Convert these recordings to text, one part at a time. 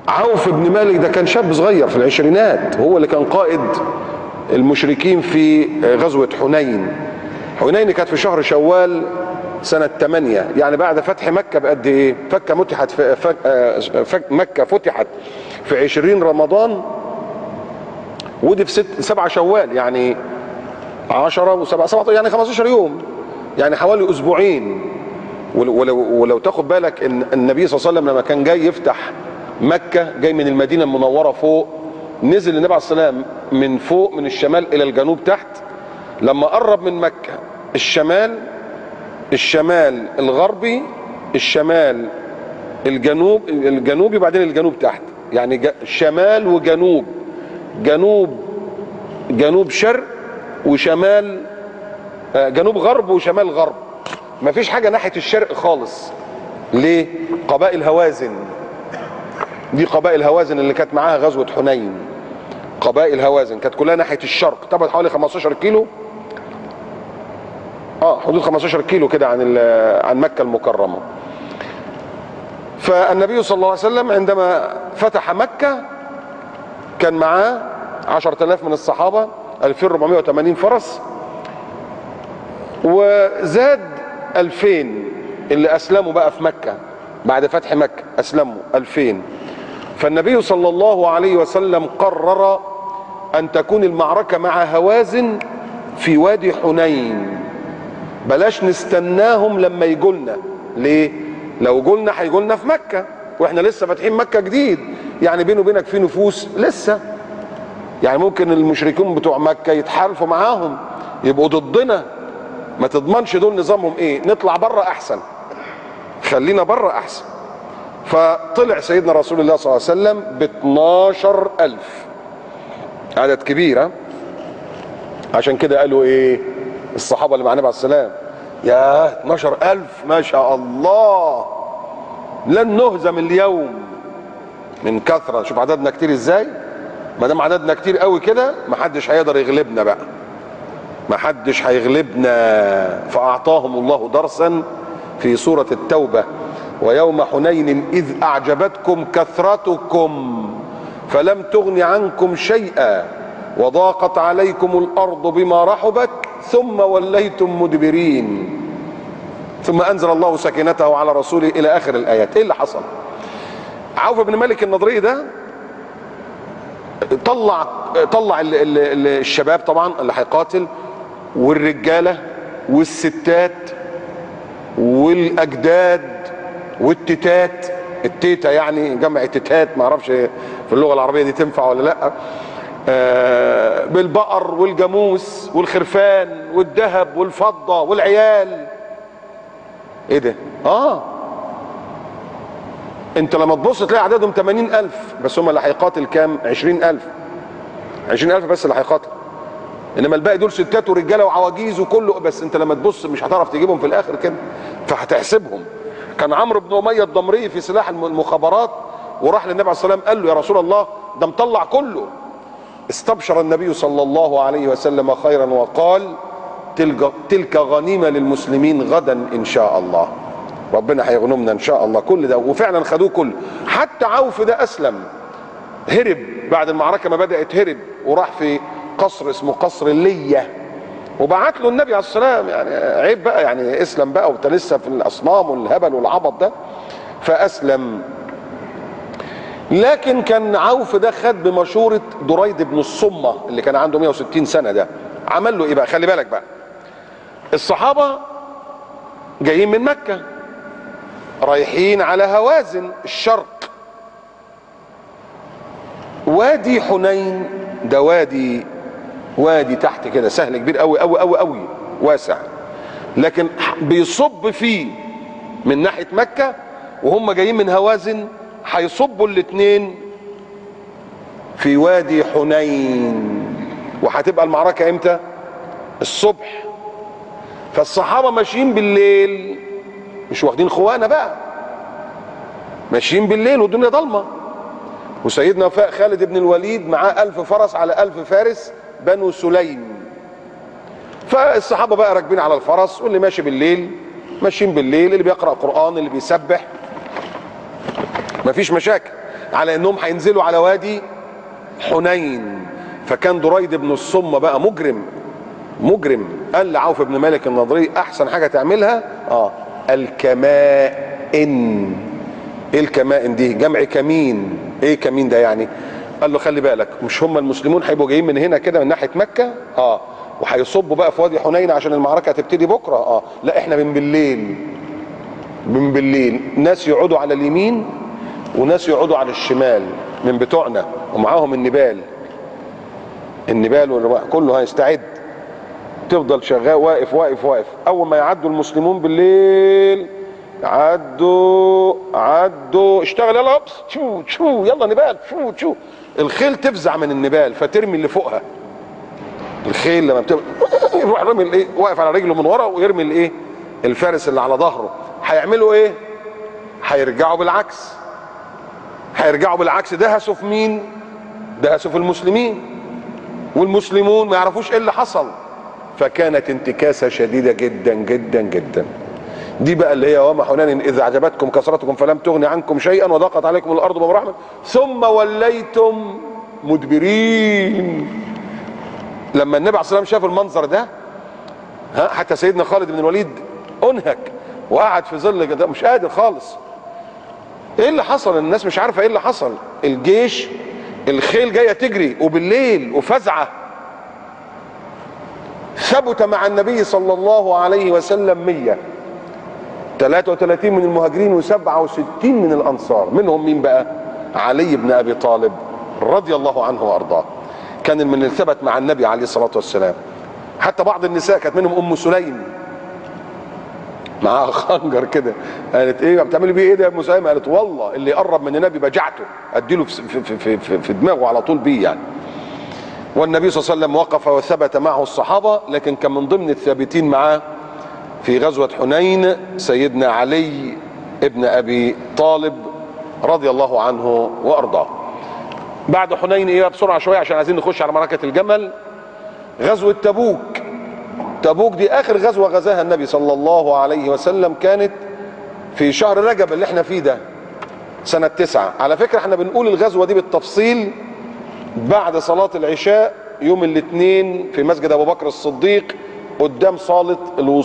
عوف بن مالك ده كان شاب صغير في العشرينات، هو اللي كان قائد المشركين في غزوة حنين. حنين كانت في شهر شوال سنة 8، يعني بعد فتح مكة بقد ايه؟ مكة فتحت في 20 رمضان، ودي في 7 شوال، يعني 10 و7 يعني 15 يوم، يعني حوالي اسبوعين. ولو تاخد بالك ان النبي صلى الله عليه وسلم لما كان جاي يفتح مكة، جاي من المدينة المنورة فوق، نزل النبي عليه الصلاة والسلام من فوق من الشمال الى الجنوب تحت. لما قرب من مكة، الشمال الغربي، الشمال الجنوبي، وبعدين الجنوب تحت، يعني شمال وجنوب، جنوب شرق وشمال، جنوب غرب وشمال غرب. مفيش حاجة ناحية الشرق خالص. ليه؟ قبائل هوازن، دي قبائل هوازن اللي كانت معاها غزوة حنين. قبائل هوازن كانت كلها ناحية الشرق، تبعد حوالي 15 كيلو، حدود 15 كيلو كده عن مكة المكرمة. فالنبي صلى الله عليه وسلم عندما فتح مكة كان معاه 10,000 من الصحابة، 2480 فرس، وزاد 2000 اللي أسلموا بقى في مكة بعد فتح مكة، أسلموا 2000. فالنبي صلى الله عليه وسلم قرر أن تكون المعركة مع هوازن في وادي حنين، بلاش نستناهم لما يجولنا. ليه؟ لو جولنا هيجولنا في مكة واحنا لسه فاتحين مكة جديد، يعني بينه وبينك في نفوس لسه، يعني ممكن المشركين بتوع مكة يتحالفوا معاهم يبقوا ضدنا، ما تضمنش دول نظامهم ايه، نطلع بره احسن، خلينا بره احسن. فطلع سيدنا رسول الله صلى الله عليه وسلم ب 12,000، عدد كبير. عشان كده قالوا ايه الصحابة اللي مع النبي عليه السلام؟ يا 12,000 ما شاء الله، لن نهزم اليوم من كثرة. شوف عددنا كتير ازاي، ما دام عددنا كتير قوي كده محدش هيقدر يغلبنا بقى، محدش هيغلبنا. فأعطاهم الله درسا في سورة التوبة: ويوم حنين إذ أعجبتكم كثرتكم فلم تغن عنكم شيئا وضاقت عليكم الأرض بما رحبت ثم وليتم مدبرين ثم أنزل الله سكينته على رسوله إلى آخر الآيات. إيه اللي حصل؟ عوف بن مالك النضري ده طلع الشباب طبعا اللي هيقاتل، والرجالة والستات والأجداد والتتات، التيتا يعني جمع تتات، ما اعرفش في اللغة العربية دي تنفع ولا لا، بالبقر والجاموس والخرفان والذهب والفضة والعيال. ايه ده؟ انت لما تبص تلاقي عددهم 80,000، بس هم اللي هيقاتل كام؟ 20,000 بس اللي هيقاتل، انما الباقي دول ستات ورجاله وعواجيز وكله. بس انت لما تبص مش هتعرف تجيبهم في الاخر كده، فهتحسبهم. كان عمرو بن أمية الضمري في سلاح المخابرات، وراح للنبي عليه الصلاه والسلام قال له: يا رسول الله ده مطلع كله. استبشر النبي صلى الله عليه وسلم خيرا وقال: تلك غنيمه للمسلمين غدا ان شاء الله، ربنا هيغنمنا ان شاء الله كل ده. وفعلا خدوه كله. حتى عوف ده اسلم، هرب بعد المعركه ما بدات، هرب وراح في قصر اسمه قصر اللية، وبعت له النبي عليه الصلاه والسلام، يعني عيب بقى، يعني اسلم بقى وانت لسه في الاصنام والهبل والعبط ده. فاسلم. لكن كان عوف ده خد بمشوره دريد بن الصمه اللي كان عنده 160 سنه ده. عمل له ايه بقى؟ خلي بالك بقى، الصحابه جايين من مكه رايحين على هوازن الشرق. وادي حنين ده وادي تحت كده سهل كبير قوي قوي قوي قوي، واسع، لكن بيصب فيه من ناحيه مكه، وهم جايين من هوازن هيصبوا الاثنين في وادي حنين. وهتبقى المعركه امتى؟ الصبح. فالصحابه ماشيين بالليل، مش واخدين خوانه بقى، ماشيين بالليل والدنيا ضلمه، وسيدنا خالد بن الوليد معاه 1000 فرس على 1000 فارس بنو سليم. فالصحابه بقى راكبين على الفرس، واللي ماشي بالليل ماشيين بالليل، اللي بيقرأ قرآن، اللي بيسبح. مفيش مشاكل، على انهم هينزلوا على وادي حنين. فكان دريد بن الصمة بقى مجرم قال لعوف بن مالك النضري احسن حاجة تعملها الكمائن. ايه الكمائن دي؟ جمع كمين. ايه كمين ده يعني؟ قال له خلي بالك، مش هم المسلمون هيبقوا جايين من هنا كده من ناحية مكة وهيصبوا بقى في وادي حنين عشان المعركة هتبتدي بكرة لا احنا من بالليل ناس يقعدوا على اليمين وناس يقعدوا على الشمال من بتوعنا، ومعاهم النبال والرماح كله هيستعد. تفضل شغال واقف. اول ما يعدوا المسلمون بالليل، عدوا اشتغل يلا شو يلا نبال شو الخيل تفزع من النبال فترمي اللي فوقها. الخيل لما يروح رمي الايه، واقف على رجله من ورا ويرمي الايه الفارس اللي على ظهره. هيعملوا ايه؟ هيرجعوا بالعكس. دهسوا في مين؟ دهسوا في المسلمين، والمسلمون ما يعرفوش ايه اللي حصل. فكانت انتكاسة شديدة جدا جدا جدا. دي بقى اللي هي وما حنين إذا أعجبتكم كثرتكم فلم تغن عنكم شيئا وضاقت عليكم الأرض بما رحبت ثم وليتم مدبرين. لما النبي عليه الصلاة والسلام شاف المنظر ده حتى سيدنا خالد بن الوليد أنهك وقعد في ظل كده مش قادر خالص. ايه اللي حصل؟ الناس مش عارفة ايه اللي حصل. الجيش الخيل جاية تجري وبالليل وفزعة. ثبت مع النبي صلى الله عليه وسلم 133 من المهاجرين و67 من الأنصار. منهم مين بقى؟ علي بن أبي طالب رضي الله عنه وأرضاه. كان من اللي ثبت مع النبي عليه الصلاة والسلام. حتى بعض النساء كانت منهم أم سليم معاها خنجر كده. قالت ايه بتعملي بيه ايه ده يا ام سليم؟ قالت والله اللي يقرب من النبي بجعته اديله في دماغه على طول بيه يعني. والنبي صلى الله عليه وسلم وقف وثبت معه الصحابة، لكن كان من ضمن الثابتين معاه في غزوة حنين سيدنا علي ابن أبي طالب رضي الله عنه وأرضاه. بعد حنين ايه بسرعة شوية عشان عايزين نخش على معركة الجمل. غزوة تبوك دي آخر غزوة غزاها النبي صلى الله عليه وسلم، كانت في شهر رجب اللي احنا فيه ده سنة 9. على فكرة احنا بنقول الغزوة دي بالتفصيل بعد صلاة العشاء يوم الاثنين في مسجد ابو بكر الصديق قدام صالة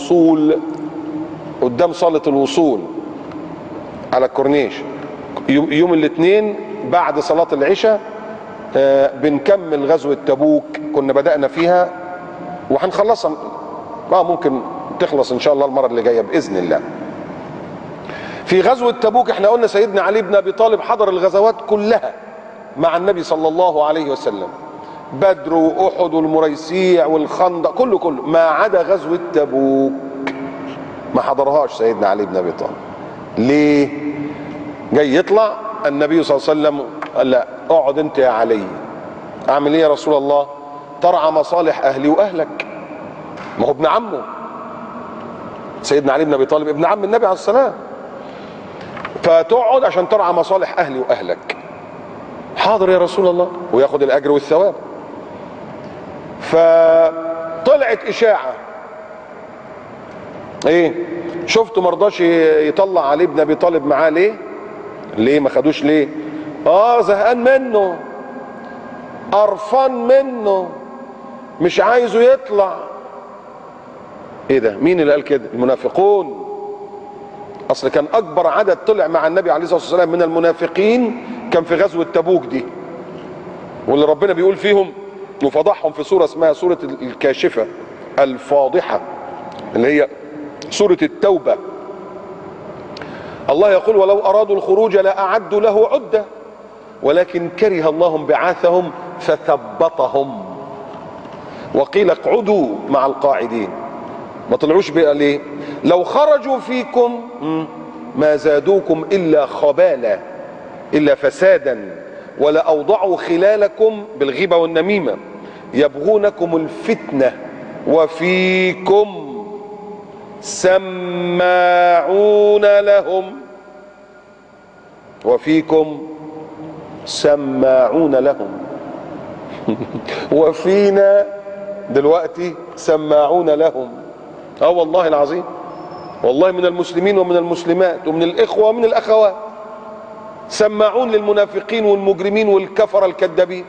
الوصول على الكورنيش. يوم الاثنين بعد صلاة العشاء بنكمل غزوة تبوك. كنا بدأنا فيها وهنخلصها ممكن تخلص ان شاء الله المرة اللي جاية بإذن الله. في غزوة تبوك احنا قلنا سيدنا علي بن ابي طالب حضر الغزوات كلها مع النبي صلى الله عليه وسلم، بدر واحد والمريسيع والخندق كله ما عدا غزوة تبوك ما حضرهاش سيدنا علي بن ابي طالب. ليه؟ جاي يطلع النبي صلى الله عليه وسلم قال لا اقعد انت يا علي. اعمل ايه يا رسول الله؟ ترعى مصالح اهلي واهلك. ما هو ابن عمه سيدنا علي بن ابي طالب ابن عم النبي عليه السلام، فتقعد عشان ترعى مصالح اهلي واهلك. حاضر يا رسول الله، وياخد الاجر والثواب. فطلعت اشاعه ايه؟ شفتوا مرضاش يطلع علي بن ابي طالب معاه ليه ما خدوش ليه؟ زهقان منه، قرفان منه، مش عايزه يطلع. ايه ده؟ مين اللي قال كده؟ المنافقون. اصل كان اكبر عدد طلع مع النبي عليه الصلاه والسلام من المنافقين كان في غزوه تبوك دي، واللي ربنا بيقول فيهم وفضحهم في سوره اسمها سوره الكاشفه الفاضحه اللي هي سوره التوبه. الله يقول ولو ارادوا الخروج لاعدوا له عده ولكن كره الله انبعاثهم فثبطهم وقيل اقعدوا مع القاعدين. ما طلعوش بقى ليه؟ لو خرجوا فيكم ما زادوكم الا خبالا الا فسادا ولا اوضعوا خلالكم بالغيبه والنميمه يبغونكم الفتنه وفيكم سماعون لهم وفينا دلوقتي سماعون لهم. والله العظيم، والله من المسلمين ومن المسلمات ومن الاخوه ومن الاخوات سماعون للمنافقين والمجرمين والكفرة الكذابين.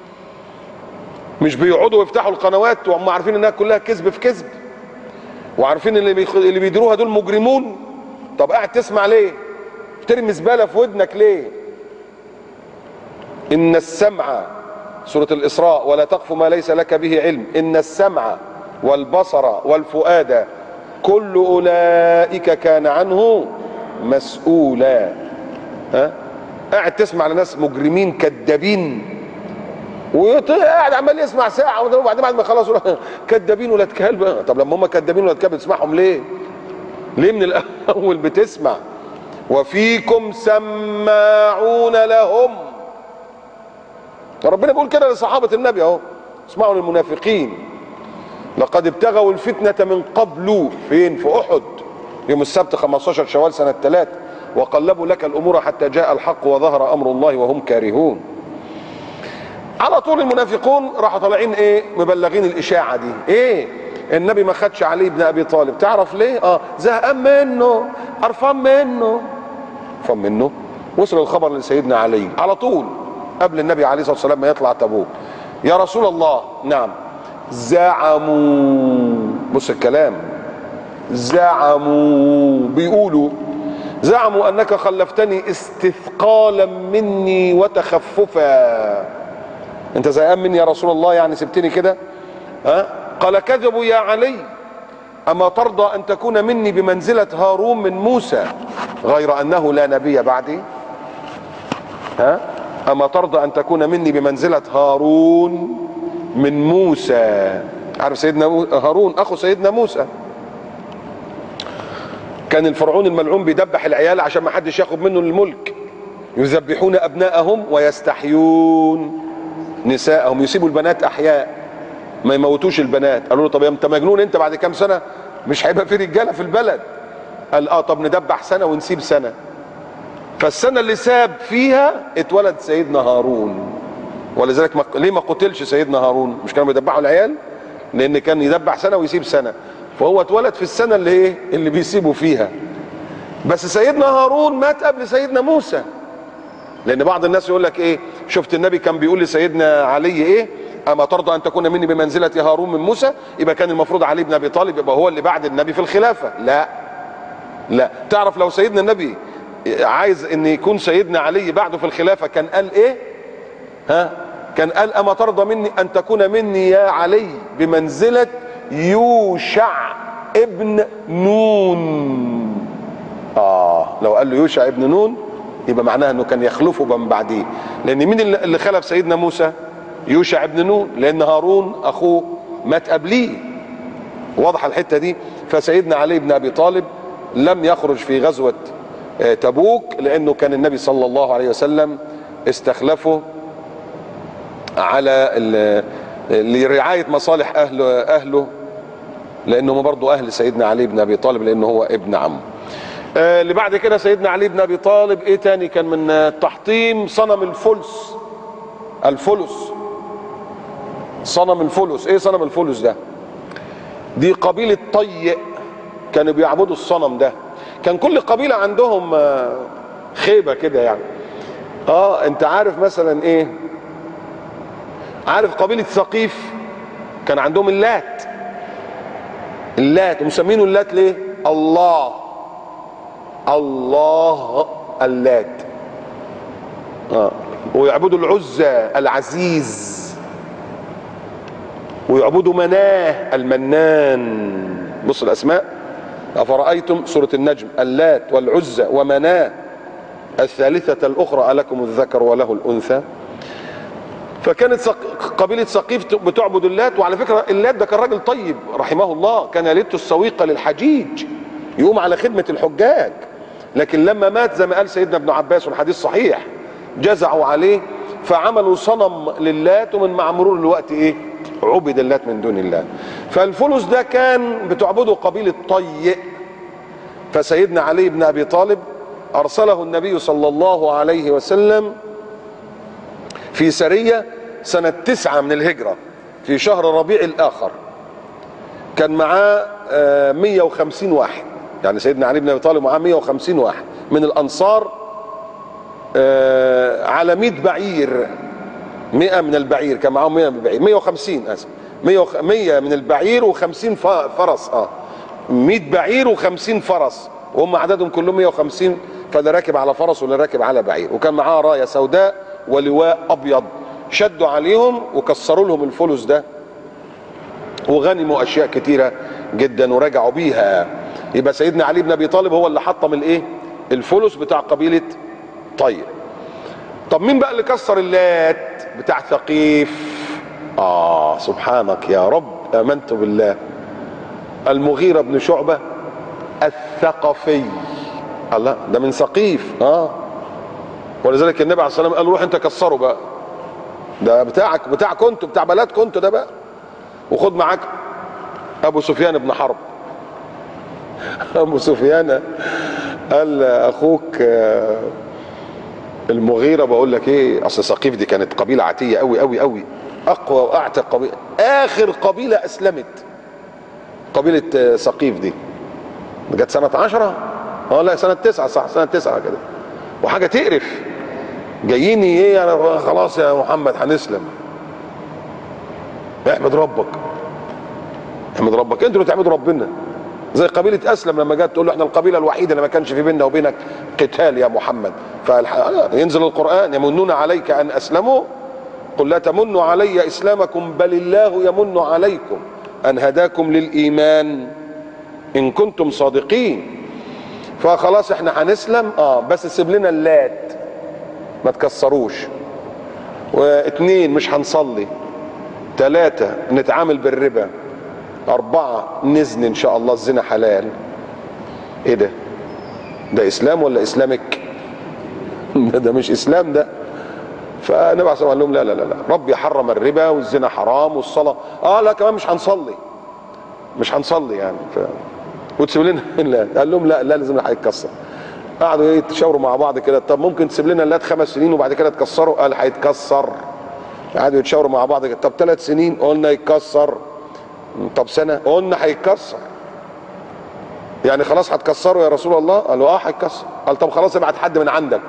مش بيقعدوا يفتحوا القنوات وهم عارفين انها كلها كذب في كذب، وعارفين اللي بيديروها دول مجرمون. طب قاعد تسمع ليه؟ ترمي زبالة في ودنك ليه؟ ان السمع، سورة الإسراء، ولا تقف ما ليس لك به علم، ان السمع والبصر والفؤاد كل أولئك كان عنه مسؤولا. ها؟ قاعد تسمع لناس مجرمين كذابين، وقاعد عمال يسمع ساعة وبعدين بعد ما يخلصوا كذابين ولاد كلب. طب لما هم كذابين ولاد كلب بتسمعهم ليه؟ ليه من الأول بتسمع؟ وفيكم سماعون لهم. ربنا بيقول كده لصحابة النبي اهو، اسمعوا للمنافقين. لقد ابتغوا الفتنة من قبل، فين؟ في أحد يوم السبت 15 شوال سنة 3، وقلبوا لك الأمور حتى جاء الحق وظهر أمر الله وهم كارهون. على طول المنافقون راحوا طالعين ايه؟ مبلغين الإشاعة دي. ايه؟ النبي ما خدش علي بن أبي طالب. تعرف ليه؟ زهقان منه، قرفان منه. قرفان منه؟ وصل الخبر لسيدنا علي على طول قبل النبي عليه الصلاة والسلام ما يطلع تبوك. يا رسول الله. نعم. زعموا، بص الكلام، زعموا، بيقولوا زعموا أنك خلفتني استثقالا مني وتخففا. انت زهقان مني يا رسول الله، يعني سبتني كده؟ قال كذبوا يا علي، أما ترضى أن تكون مني بمنزلة هارون من موسى غير أنه لا نبي بعدي؟ أما ترضى أن تكون مني بمنزلة هارون من موسى؟ عارف سيدنا هارون أخو سيدنا موسى، كان الفرعون الملعون بيدبح العيال عشان ما حدش ياخد منه الملك. يذبحون أبناءهم ويستحيون نساءهم، يسيبوا البنات أحياء ما يموتوش البنات. قالوا له طب يا انت مجنون انت، بعد كام سنة مش هيبقى في رجالة في البلد. قال طب ندبح سنة ونسيب سنة. فالسنة اللي ساب فيها اتولد سيدنا هارون. ولذلك ليه ما قتلش سيدنا هارون؟ مش كانوا بيدبحوا العيال؟ لان كان يدبح سنة ويسيب سنة، فهو اتولد في السنة اللي ايه؟ اللي بيسيبوا فيها. بس سيدنا هارون مات قبل سيدنا موسى. لان بعض الناس يقول لك ايه، شفت النبي كان بيقول لسيدنا علي ايه؟ اما ترضى ان تكون مني بمنزلة هارون من موسى؟ يبقى كان المفروض علي بن ابي طالب يبقى هو اللي بعد النبي في الخلافة. لا لا، تعرف لو سيدنا النبي عايز ان يكون سيدنا علي بعده في الخلافة كان قال ايه؟ كان قال اما ترضى مني ان تكون مني يا علي بمنزلة يوشع ابن نون. لو قال له يوشع ابن نون يبقى معناها انه كان يخلفه من بعديه. لان مين اللي خلف سيدنا موسى؟ يوشع ابن نون، لان هارون اخوه مات قبليه. واضحه الحته دي؟ فسيدنا علي بن ابي طالب لم يخرج في غزوه تبوك لانه كان النبي صلى الله عليه وسلم استخلفه على لرعايه مصالح اهله، لانهم برضه اهل سيدنا علي بن ابي طالب لانه هو ابن عمه. اللي بعد كده سيدنا علي بن ابي طالب ايه تاني كان من تحطيم صنم الفلس. الفلس، صنم الفلس. ايه صنم الفلس ده؟ دي قبيلة طي كانوا بيعبدوا الصنم ده. كان كل قبيلة عندهم خيبة كده يعني. انت عارف مثلا ايه؟ عارف قبيلة ثقيف كان عندهم اللات. اللات ومسمينه اللات ليه؟ الله اللات. ويعبدوا العزى العزيز، ويعبدوا مناه المنان. بص الاسماء، افرايتم سوره النجم، اللات والعزى ومناه الثالثه الاخرى الكم الذكر وله الانثى. فكانت قبيله ثقيف بتعبد اللات. وعلى فكره اللات ده كان راجل طيب رحمه الله، كان يلت السويق للحجيج، يقوم على خدمه الحجاج. لكن لما مات زي ما قال سيدنا ابن عباس والحديث صحيح، جزعوا عليه فعملوا صنم للات، ومن مع مرور الوقت ايه؟ عبد اللات من دون الله. فالفلس ده كان بتعبده قبيلة طي. فسيدنا علي بن ابي طالب ارسله النبي صلى الله عليه وسلم في سرية سنة 9 من الهجرة في شهر ربيع الاخر. كان معاه 150 واحد، يعني سيدنا علي بن ابي طالب معاه 150 واحد من الانصار على 100 بعير، 100 من البعير، كان معاهم 100 من البعير، 150 اسف، 100 من البعير و50 فرس. 100 بعير و50 فرس، وهم عددهم كلهم 150، فاللي راكب على فرس واللي راكب على بعير، وكان معاه رايه سوداء ولواء ابيض. شدوا عليهم وكسروا لهم الفلس ده، وغنموا اشياء كتيره جدا ورجعوا بيها. يبقى سيدنا علي بن ابي طالب هو اللي حطم الايه؟ الفلس بتاع قبيله طيب. طب مين بقى اللي كسر اللات بتاع ثقيف؟ سبحانك يا رب، امنت بالله. المغيرة بن شعبة الثقفي. الله، ده من ثقيف. ولذلك النبي عليه الصلاه والسلام قال روح انت كسره بقى، ده بتاعك انتوا، بتاع بلدكم انتوا ده بقى، وخد معاك ابو سفيان بن حرب. ابو سفيان قال اخوك المغيرة بقول لك ايه، اصل ثقيف دي كانت قبيله عتيه قوي قوي قوي، اقوى واعتق قبيله، اخر قبيله اسلمت قبيله ثقيف دي جت سنه 10 لا سنه 9 صح، سنه 9 كده، وحاجه تقرف. جايين ايه انا خلاص يا محمد هنسلم. احمد ربك، احمد ربك، انتوا اللي تعبدوا ربنا. زي قبيله اسلم لما جت تقول له احنا القبيله الوحيده اللي ما كانش في بيننا وبينك قتال يا محمد، فينزل القران يمنون عليك ان اسلموا قل لا تمنوا علي اسلامكم بل الله يمن عليكم ان هداكم للايمان ان كنتم صادقين. فخلاص احنا هنسلم بس سيب لنا اللات ما تكسروش، واثنين مش هنصلي، ثلاثة نتعامل بالربا، 4 نزن ان شاء الله، الزنا حلال. ايه ده؟ ده اسلام ولا اسلامك؟ ده مش اسلام ده. فالنبي عليه الصلاه والسلام قال لهم لا لا لا، ربي حرم الربا والزنا حرام والصلاه لا كمان مش هنصلي، مش هنصلي يعني وتسيب لنا اللات. قال لهم لا لازم هيتكسر. قعدوا يتشاوروا مع بعض كده، طب ممكن تسيب لنا اللات 5 سنين وبعد كده تكسره؟ قال هيتكسر. قعدوا يتشاوروا مع بعض كده، طب 3 سنين؟ قلنا يتكسر. طب سنه؟ قلنا هيتكسر. يعني خلاص هتكسروا يا رسول الله؟ قال له هيتكسر. قال طب خلاص ابعت حد من عندك.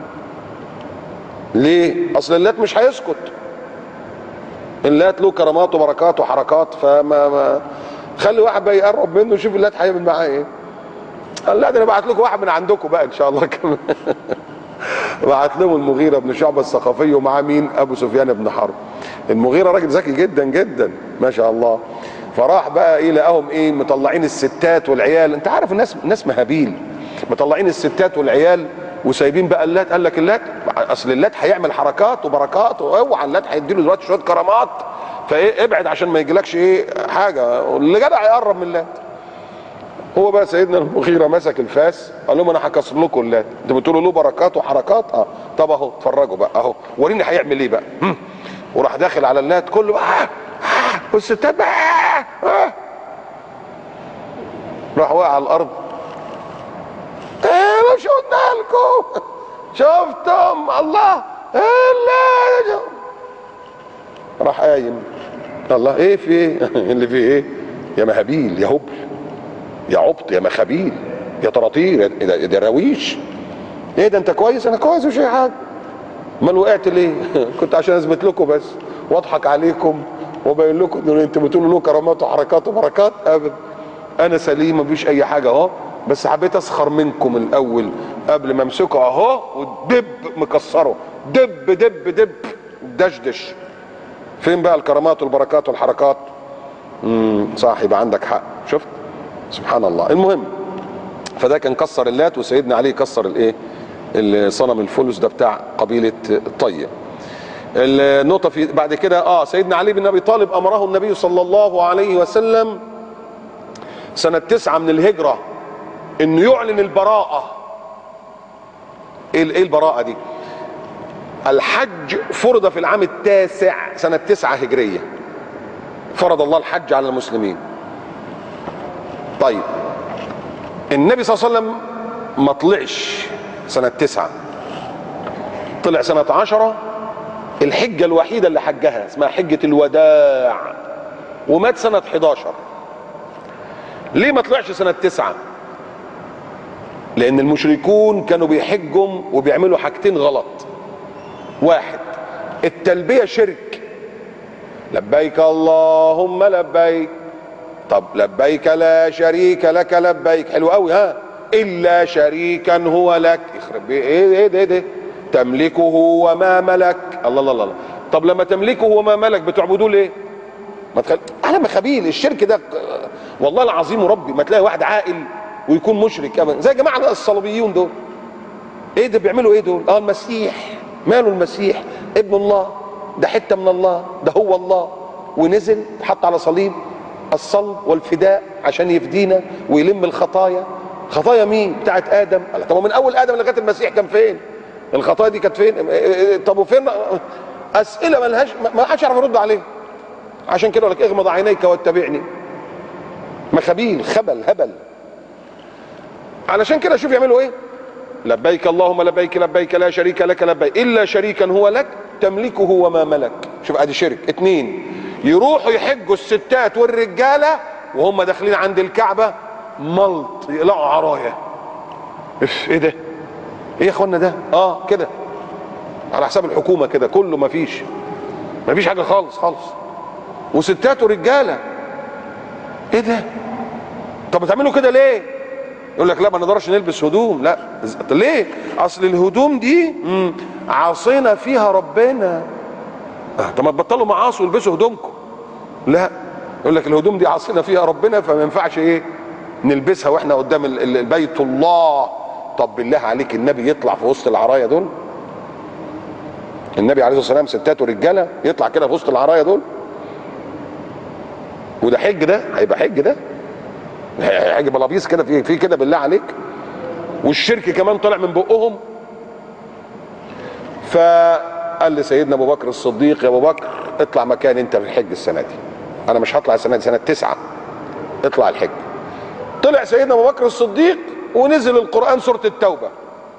ليه؟ اصل اللات مش هيسكت، اللات له كرامات وبركات وحركات، فما خلي واحد بقى يقرب منه يشوف اللات هيعمل معاه ايه. قال لا ده انا بعت لكم واحد من عندكم بقى ان شاء الله كمان. بعت لهم المغيرة بن شعبة الثقفي، ومعاه مين؟ ابو سفيان بن حرب. المغيرة راجل ذكي جدا جدا ما شاء الله. فراح بقى ايه، لقاهم ايه مطلعين الستات والعيال، انت عارف الناس مهابيل، مطلعين الستات والعيال وسايبين بقى اللات. قال لك اللات اصل اللات هيعمل حركات وبركات، واوعى اللات هيديله دلوقتي شويه كرامات، فايه ابعد عشان ما يجيلكش ايه حاجه، واللي جدع يقرب من اللات. هو بقى سيدنا المغيرة مسك الفاس قال لهم انا هكسر لكم اللات، انتوا بتقولوا له بركات وحركات طب اهو اتفرجوا بقى اهو، وريني هيعمل ايه بقى. وراح داخل على اللات كله بقى والستات بقى راح واقع على الارض. مش قلنا لكم؟ شفتم الله لا. راح قايم، الله ايه في ايه؟ اللي في ايه؟ يا مهابيل، يا هبل، يا عبط، يا مخابيل، يا طراطير، يا دراويش. ايه ده انت كويس؟ انا كويس مش اي حاجه. امال وقعت ليه؟ كنت عشان اثبت لكم بس واضحك عليكم وبين لكم ان انتوا بتقولوا له كرامات وحركات وبركات. ابدا، انا سليم مفيش اي حاجه اهو، بس حبيت اسخر منكم الاول قبل ما امسكه اهو ودب مكسره، دب دب دب دشدش. فين بقى الكرامات والبركات والحركات؟ صح، يبقى عندك حق. شفت سبحان الله. المهم، فده كان كسر اللات، وسيدنا علي كسر الايه؟ الصنم الفلس ده بتاع قبيله طيب. النقطه في بعد كده سيدنا علي بن ابي طالب امره النبي صلى الله عليه وسلم سنه 9 من الهجره انه يعلن البراءه. ايه البراءه دي؟ الحج فرض في العام 9 سنه 9 هجريه، فرض الله الحج على المسلمين. طيب النبي صلى الله عليه وسلم ما طلعش سنة 9، طلع سنة 10. الحجة الوحيدة اللي حجها اسمها حجة الوداع، ومات سنة 11. ليه ما طلعش سنة 9؟ لان المشركون كانوا بيحجوا وبيعملوا حاجتين غلط. واحد، التلبية شرك، لبيك اللهم لبيك، طب لبيك لا شريك لك لبيك، حلو قوي، ها، الا شريكا هو لك، يخرب ايه ده تملكه وما ملك، الله الله الله. طب لما تملكه وما ملك بتعبدوه ليه؟ ما تخل... انا مخابيل الشرك ده والله العظيم ربي ما تلاقي واحد عاقل ويكون مشرك ابدا، زي جماعه الصليبيون دول. ايه ده بيعملوا ايه دول؟ المسيح، ماله المسيح؟ ابن الله، ده حته من الله، ده هو الله، ونزل اتحط على صليب الصلب والفداء عشان يفدينا ويلم الخطايا. خطايا مين؟ بتاعت ادم. طب من اول ادم لغايه المسيح كان فين الخطايا دي؟ كانت فين؟ طب وفين؟ اسئله ملهاش، ما حدش يعرف يرد عليها. عشان كده يقول لك اغمض عينيك واتبعني. مخابيل، خبل، هبل. علشان كده شوف يعملوا ايه؟ لبيك اللهم لبيك لبيك لا شريك لك لبيك الا شريكا هو لك تملكه وما ملك. شوف ادي شرك. اتنين، يروحوا يحجوا الستات والرجاله وهم داخلين عند الكعبه ملط، يقلعوا عرايا. ايه ده؟ ايه يا اخوانا ده؟ كده على حساب الحكومه كده، كله مفيش حاجه خالص خالص، وستات ورجاله. ايه ده؟ طب بتعملوا كده ليه؟ يقول لك لا ما نقدرش نلبس هدوم. لا ليه؟ اصل الهدوم دي عاصينا فيها ربنا. طب ما تبطلوا معاصي والبسوا هدومكم. لا، يقول لك الهدوم دي عاصينا فيها ربنا فما ينفعش ايه نلبسها واحنا قدام البيت الله. طب بالله عليك النبي يطلع في وسط العرايا دول؟ النبي عليه الصلاه والسلام ستات ورجاله يطلع كده في وسط العرايا دول؟ وده حج؟ ده هيبقى حج؟ ده حج بلابيس كده في كده بالله عليك؟ والشرك كمان طلع من بقهم. فقال لسيدنا ابو بكر الصديق يا ابو بكر اطلع مكان انت في الحج السنه دي، انا مش هطلع السنه دي، سنه 9، اطلع الحج. طلع سيدنا ابو بكر الصديق ونزل القرآن سورة التوبة،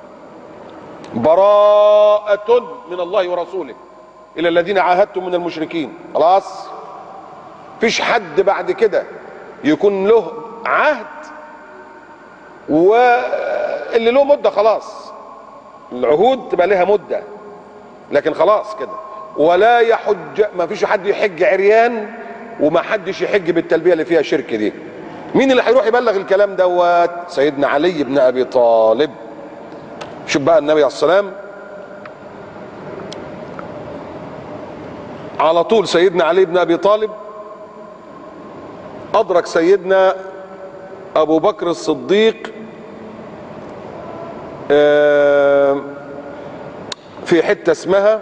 براءة من الله ورسوله الى الذين عاهدتم من المشركين. خلاص فيش حد بعد كده يكون له عهد، واللي له مدة خلاص، العهود تبقى لها مدة، لكن خلاص كده. ولا يحج، ما فيش حد يحج عريان، وما حدش يحج بالتلبية اللي فيها شرك دي. مين اللي هيروح يبلغ الكلام دوت؟ سيدنا علي بن ابي طالب. شوف بقى النبي عليه الصلاه والسلام على طول سيدنا علي بن ابي طالب ادرك سيدنا ابو بكر الصديق في حته اسمها،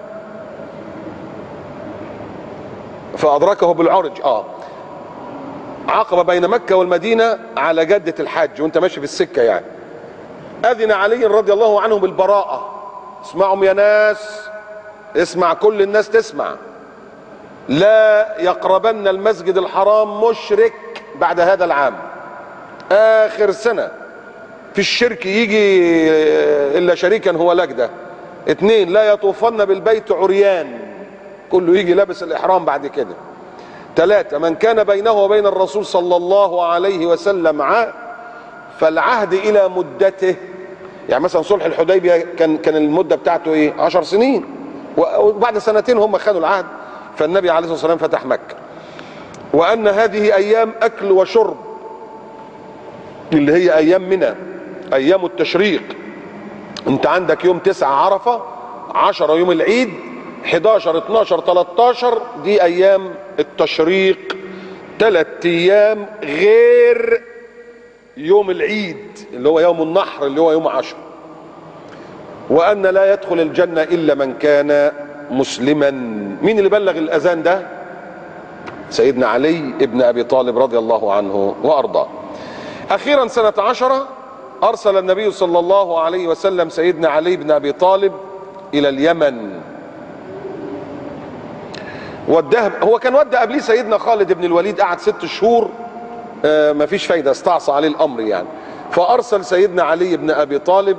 فادركه بالعرج، عقبة بين مكة والمدينة على جدة الحج وانت ماشي في السكة يعني. اذن علي رضي الله عنه بالبراءة. اسمعوا يا ناس، اسمع، كل الناس تسمع. لا يقربن المسجد الحرام مشرك بعد هذا العام، اخر سنة في الشرك يجي الا شريكا هو لك ده. اتنين، لا يطوفن بالبيت عريان، كله يجي لابس الاحرام بعد كده. ثلاثة، من كان بينه وبين الرسول صلى الله عليه وسلم عهد فالعهد إلى مدته. يعني مثلا صلح الحديبية كان المدة بتاعته ايه؟ 10 سنين، وبعد سنتين هم خدوا العهد، فالنبي عليه الصلاة والسلام فتح مكة. وأن هذه أيام أكل وشرب، اللي هي أيام منى، أيام التشريق. أنت عندك يوم 9 عرفة، 10 يوم العيد، 11 12 13 دي ايام التشريق، 3 ايام غير يوم العيد اللي هو يوم النحر اللي هو يوم 10. وان لا يدخل الجنة الا من كان مسلما. مين اللي بلغ الاذان ده؟ سيدنا علي ابن ابي طالب رضي الله عنه وارضاه. اخيرا سنة 10 ارسل النبي صلى الله عليه وسلم سيدنا علي بن ابي طالب الى اليمن. وداه، هو كان ودى قبليه سيدنا خالد بن الوليد، قعد 6 شهور مفيش فايدة، استعصى عليه الامر يعني. فارسل سيدنا علي بن ابي طالب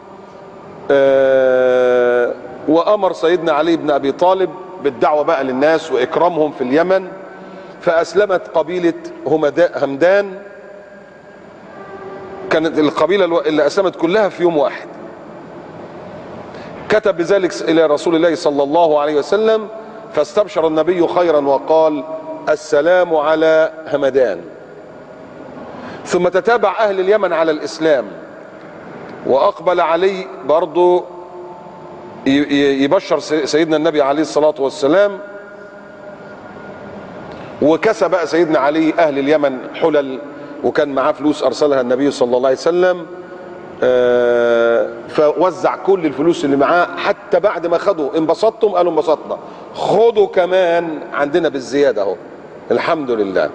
وامر سيدنا علي بن ابي طالب بالدعوة بقى للناس واكرامهم في اليمن. فاسلمت قبيلة همدان كانت القبيلة اللي أسلمت كلها في يوم واحد. كتب بذلك إلى رسول الله صلى الله عليه وسلم، فاستبشر النبي خيرا وقال: السلام على همدان. ثم تتابع أهل اليمن على الإسلام، وأقبل علي برضو يبشر سيدنا النبي عليه الصلاة والسلام. وكسب بقى سيدنا علي أهل اليمن حلل، وكان معاه فلوس أرسلها النبي صلى الله عليه وسلم، فوزع كل الفلوس اللي معاه. حتى بعد ما خدوا انبسطتم، قالوا انبسطنا، خدوا كمان عندنا بالزيادة اهو، الحمد لله.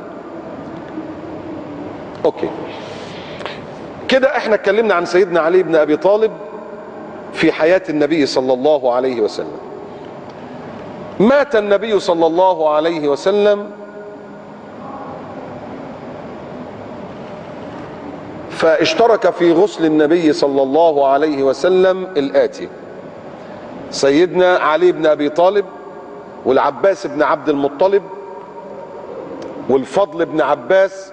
اوكي كده احنا اتكلمنا عن سيدنا علي بن ابي طالب في حياة النبي صلى الله عليه وسلم. مات النبي صلى الله عليه وسلم، فاشترك في غسل النبي صلى الله عليه وسلم الآتي: سيدنا علي بن أبي طالب، والعباس بن عبد المطلب، والفضل بن عباس،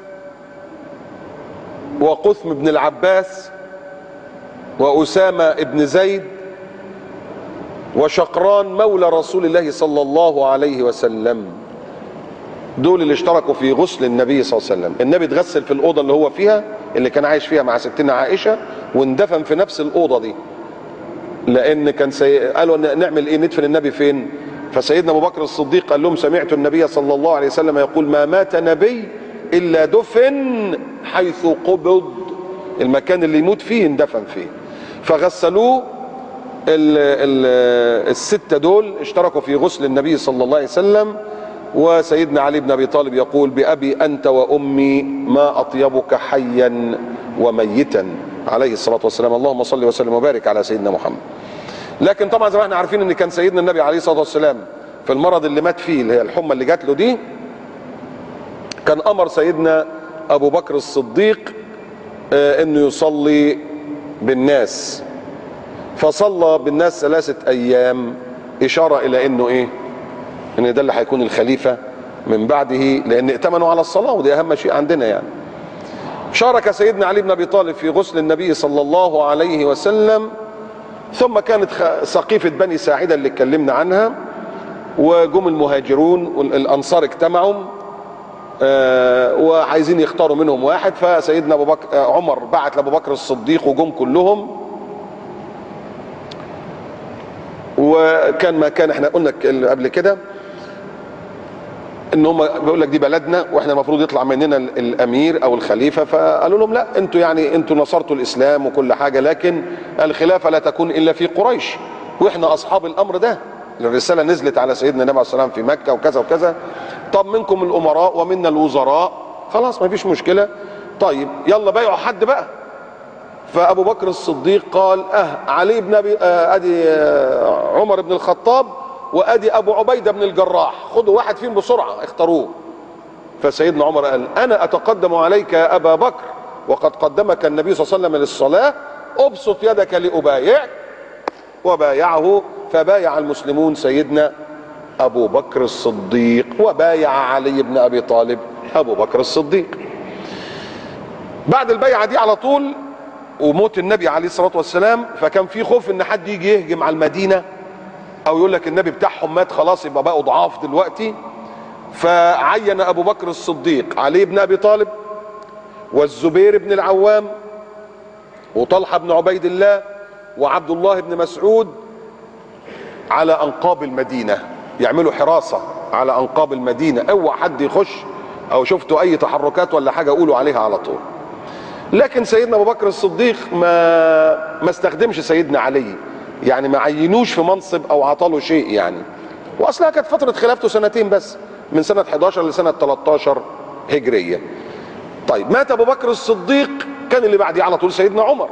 وقثم بن العباس، وأسامة بن زيد، وشقران مولى رسول الله صلى الله عليه وسلم. دول اللي اشتركوا في غسل النبي صلى الله عليه وسلم. النبي اتغسل في الأوضة اللي هو فيها، اللي كان عايش فيها مع ستنا عائشة، واندفن في نفس الأوضة دي، لأن كان قالوا نعمل إيه، ندفن النبي فين؟ فسيدنا أبو بكر الصديق قال لهم: سمعت النبي صلى الله عليه وسلم يقول: ما مات نبي إلا دفن حيث قبض، المكان اللي يموت فيه اندفن فيه. فغسلوه. الستة دول اشتركوا في غسل النبي صلى الله عليه وسلم. وسيدنا علي بن ابي طالب يقول: بأبي انت وامي ما اطيبك حيا وميتا، عليه الصلاة والسلام. اللهم صل وسلم وبارك على سيدنا محمد. لكن طبعا زي ما احنا عارفين ان كان سيدنا النبي عليه الصلاة والسلام في المرض اللي مات فيه، اللي هي الحمى اللي جات له دي، كان امر سيدنا ابو بكر الصديق انه يصلي بالناس، فصلى بالناس 3 ايام، اشارة الى انه ايه، ان ده اللي هيكون الخليفة من بعده، لان ائتمنوا على الصلاة، ودي اهم شيء عندنا يعني. شارك سيدنا علي بن ابي طالب في غسل النبي صلى الله عليه وسلم. ثم كانت سقيفة بني ساعدة اللي اتكلمنا عنها، وجم المهاجرون والانصار اجتمعوا وعايزين يختاروا منهم واحد، فسيدنا ابو بكر عمر بعت لابو بكر الصديق، وجم كلهم. وكان ما كان، احنا قلنا قبل كده ان هم بيقول لك دي بلدنا واحنا المفروض يطلع مننا الامير او الخليفه، فقالوا لهم: لا، انتوا يعني انتوا نصرتوا الاسلام وكل حاجه، لكن الخلافه لا تكون الا في قريش، واحنا اصحاب الامر ده. الرساله نزلت على سيدنا النبي عليه الصلاه والسلام في مكه وكذا وكذا. طب منكم الامراء ومنا الوزراء، خلاص ما فيش مشكله، طيب يلا بيعوا حد بقى. فابو بكر الصديق قال: علي بن ابي ادي عمر بن الخطاب، وادي ابو عبيده بن الجراح، خدوا واحد فيهم بسرعه اختاروه. فسيدنا عمر قال: انا اتقدم عليك يا ابا بكر، وقد قدمك النبي صلى الله عليه وسلم للصلاه، ابسط يدك لابايعك. وبايعه، فبايع المسلمون سيدنا ابو بكر الصديق، وبايع علي بن ابي طالب ابو بكر الصديق. بعد البيعه دي على طول وموت النبي عليه الصلاه والسلام، فكان في خوف ان حد يجي يهجم على المدينه، او يقول لك النبي بتاعهم مات خلاص يبقى بقوا ضعاف دلوقتي. فعين ابو بكر الصديق علي بن ابي طالب، والزبير بن العوام، وطلحه بن عبيد الله، وعبد الله بن مسعود على انقاب المدينه، يعملوا حراسه على انقاب المدينه، اوعى حد يخش، او شفتوا اي تحركات ولا حاجه قولوا عليها على طول. لكن سيدنا ابو بكر الصديق ما استخدمش سيدنا علي، يعني ما عينوش في منصب او عطاله شيء يعني. واصلها كانت فتره خلافته 2 بس، من سنه 11 لسنه 13 هجريه. طيب مات ابو بكر الصديق، كان اللي بعديه على طول سيدنا عمر.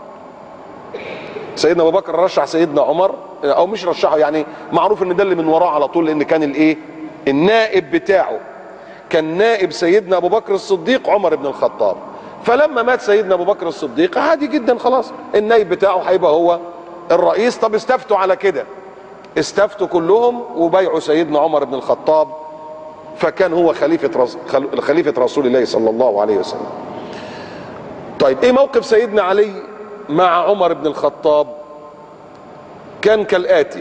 سيدنا ابو بكر رشح سيدنا عمر، او مش رشحه يعني، معروف ان ده اللي من وراه على طول، لان كان الايه، النائب بتاعه كان نائب سيدنا ابو بكر الصديق عمر بن الخطاب. فلما مات سيدنا ابو بكر الصديق عادي جدا، خلاص النائب بتاعه هيبقى هو الرئيس. طب استفتوا على كده، استفتوا كلهم وبايعوا سيدنا عمر بن الخطاب، فكان هو خليفة رسول الله صلى الله عليه وسلم. طيب ايه موقف سيدنا علي مع عمر بن الخطاب؟ كان كالآتي: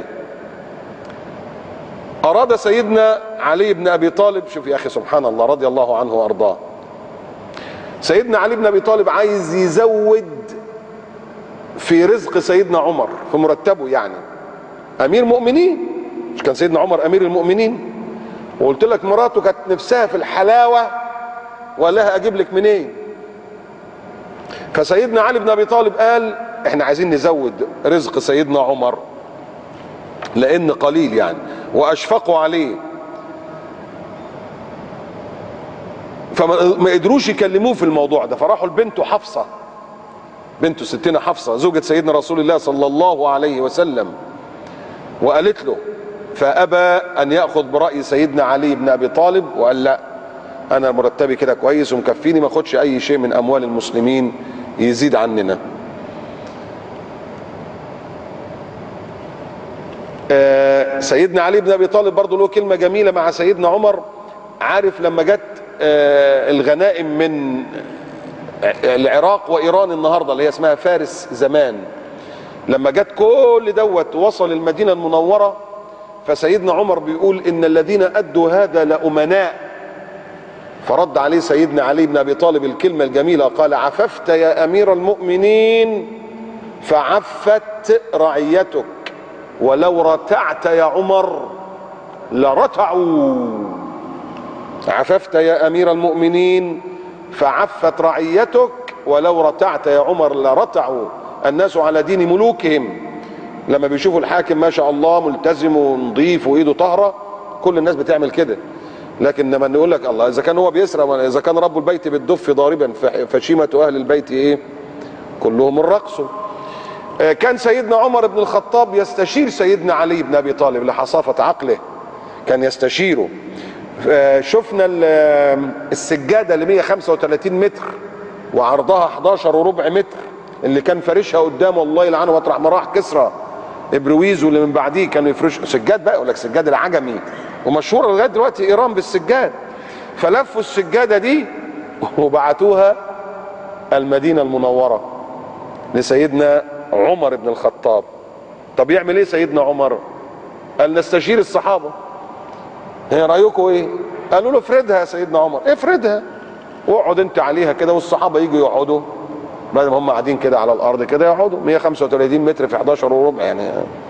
أراد سيدنا علي بن أبي طالب، شوف يا أخي سبحان الله رضي الله عنه وأرضاه، سيدنا علي بن أبي طالب عايز يزود في رزق سيدنا عمر، في مرتبه، يعني أمير مؤمنين، مش كان سيدنا عمر أمير المؤمنين؟ وقلت لك مراته كانت نفسها في الحلاوة وقال لها أجيب لك منين؟ فسيدنا علي بن أبي طالب قال احنا عايزين نزود رزق سيدنا عمر لأن قليل يعني، وأشفقوا عليه، فما قدروش يكلموه في الموضوع ده، فراحوا لبنته حفصة، بنته ستنا حفصة زوجة سيدنا رسول الله صلى الله عليه وسلم، وقالت له، فأبى أن يأخذ برأي سيدنا علي بن أبي طالب وقال لا، أنا مرتبي كده كويس ومكفيني، ما أخدش أي شيء من أموال المسلمين يزيد عننا. سيدنا علي بن أبي طالب برضه له كلمة جميلة مع سيدنا عمر. عارف لما جت الغنائم من العراق وإيران النهاردة اللي هي اسمها فارس زمان، لما جت كل دوت وصل المدينة المنورة، فسيدنا عمر بيقول إن الذين أدوا هذا لأمناء، فرد عليه سيدنا علي بن أبي طالب الكلمة الجميلة، قال: عففت يا أمير المؤمنين فعفت رعيتك، ولو رتعت يا عمر لرتعوا. عففت يا أمير المؤمنين فعفت رعيتك، ولو رتعت يا عمر لرتعوا. الناس على دين ملوكهم، لما بيشوفوا الحاكم ما شاء الله ملتزم ونظيف وايده طاهره كل الناس بتعمل كده، لكن لما نقول لك الله اذا كان هو بيسرق، اذا كان رب البيت بالدف ضاربا فشيمه اهل البيت ايه؟ كلهم الرقص. كان سيدنا عمر بن الخطاب يستشير سيدنا علي بن ابي طالب لحصافه عقله، كان يستشيره. شفنا السجاده اللي 135 متر وعرضها 11 وربع متر اللي كان فارشها قدامه الله يلعنه مطرح ما راح كسرى ابرويز واللي من بعديه كانوا يفرشوا سجاد، بقى يقول لك سجاد العجمي، ومشهوره لغايه دلوقتي ايران بالسجاد. فلفوا السجاده دي وبعتوها المدينه المنوره لسيدنا عمر بن الخطاب. طب يعمل ايه سيدنا عمر؟ قال نستشير الصحابه، هي رايكم ايه؟ قالوا له افردها يا سيدنا عمر، افردها واقعد انت عليها كده والصحابه يجوا يقعدوا، بعد ما هم قاعدين كده على الارض كده يقعدوا 135 متر في 11 وربع يعني.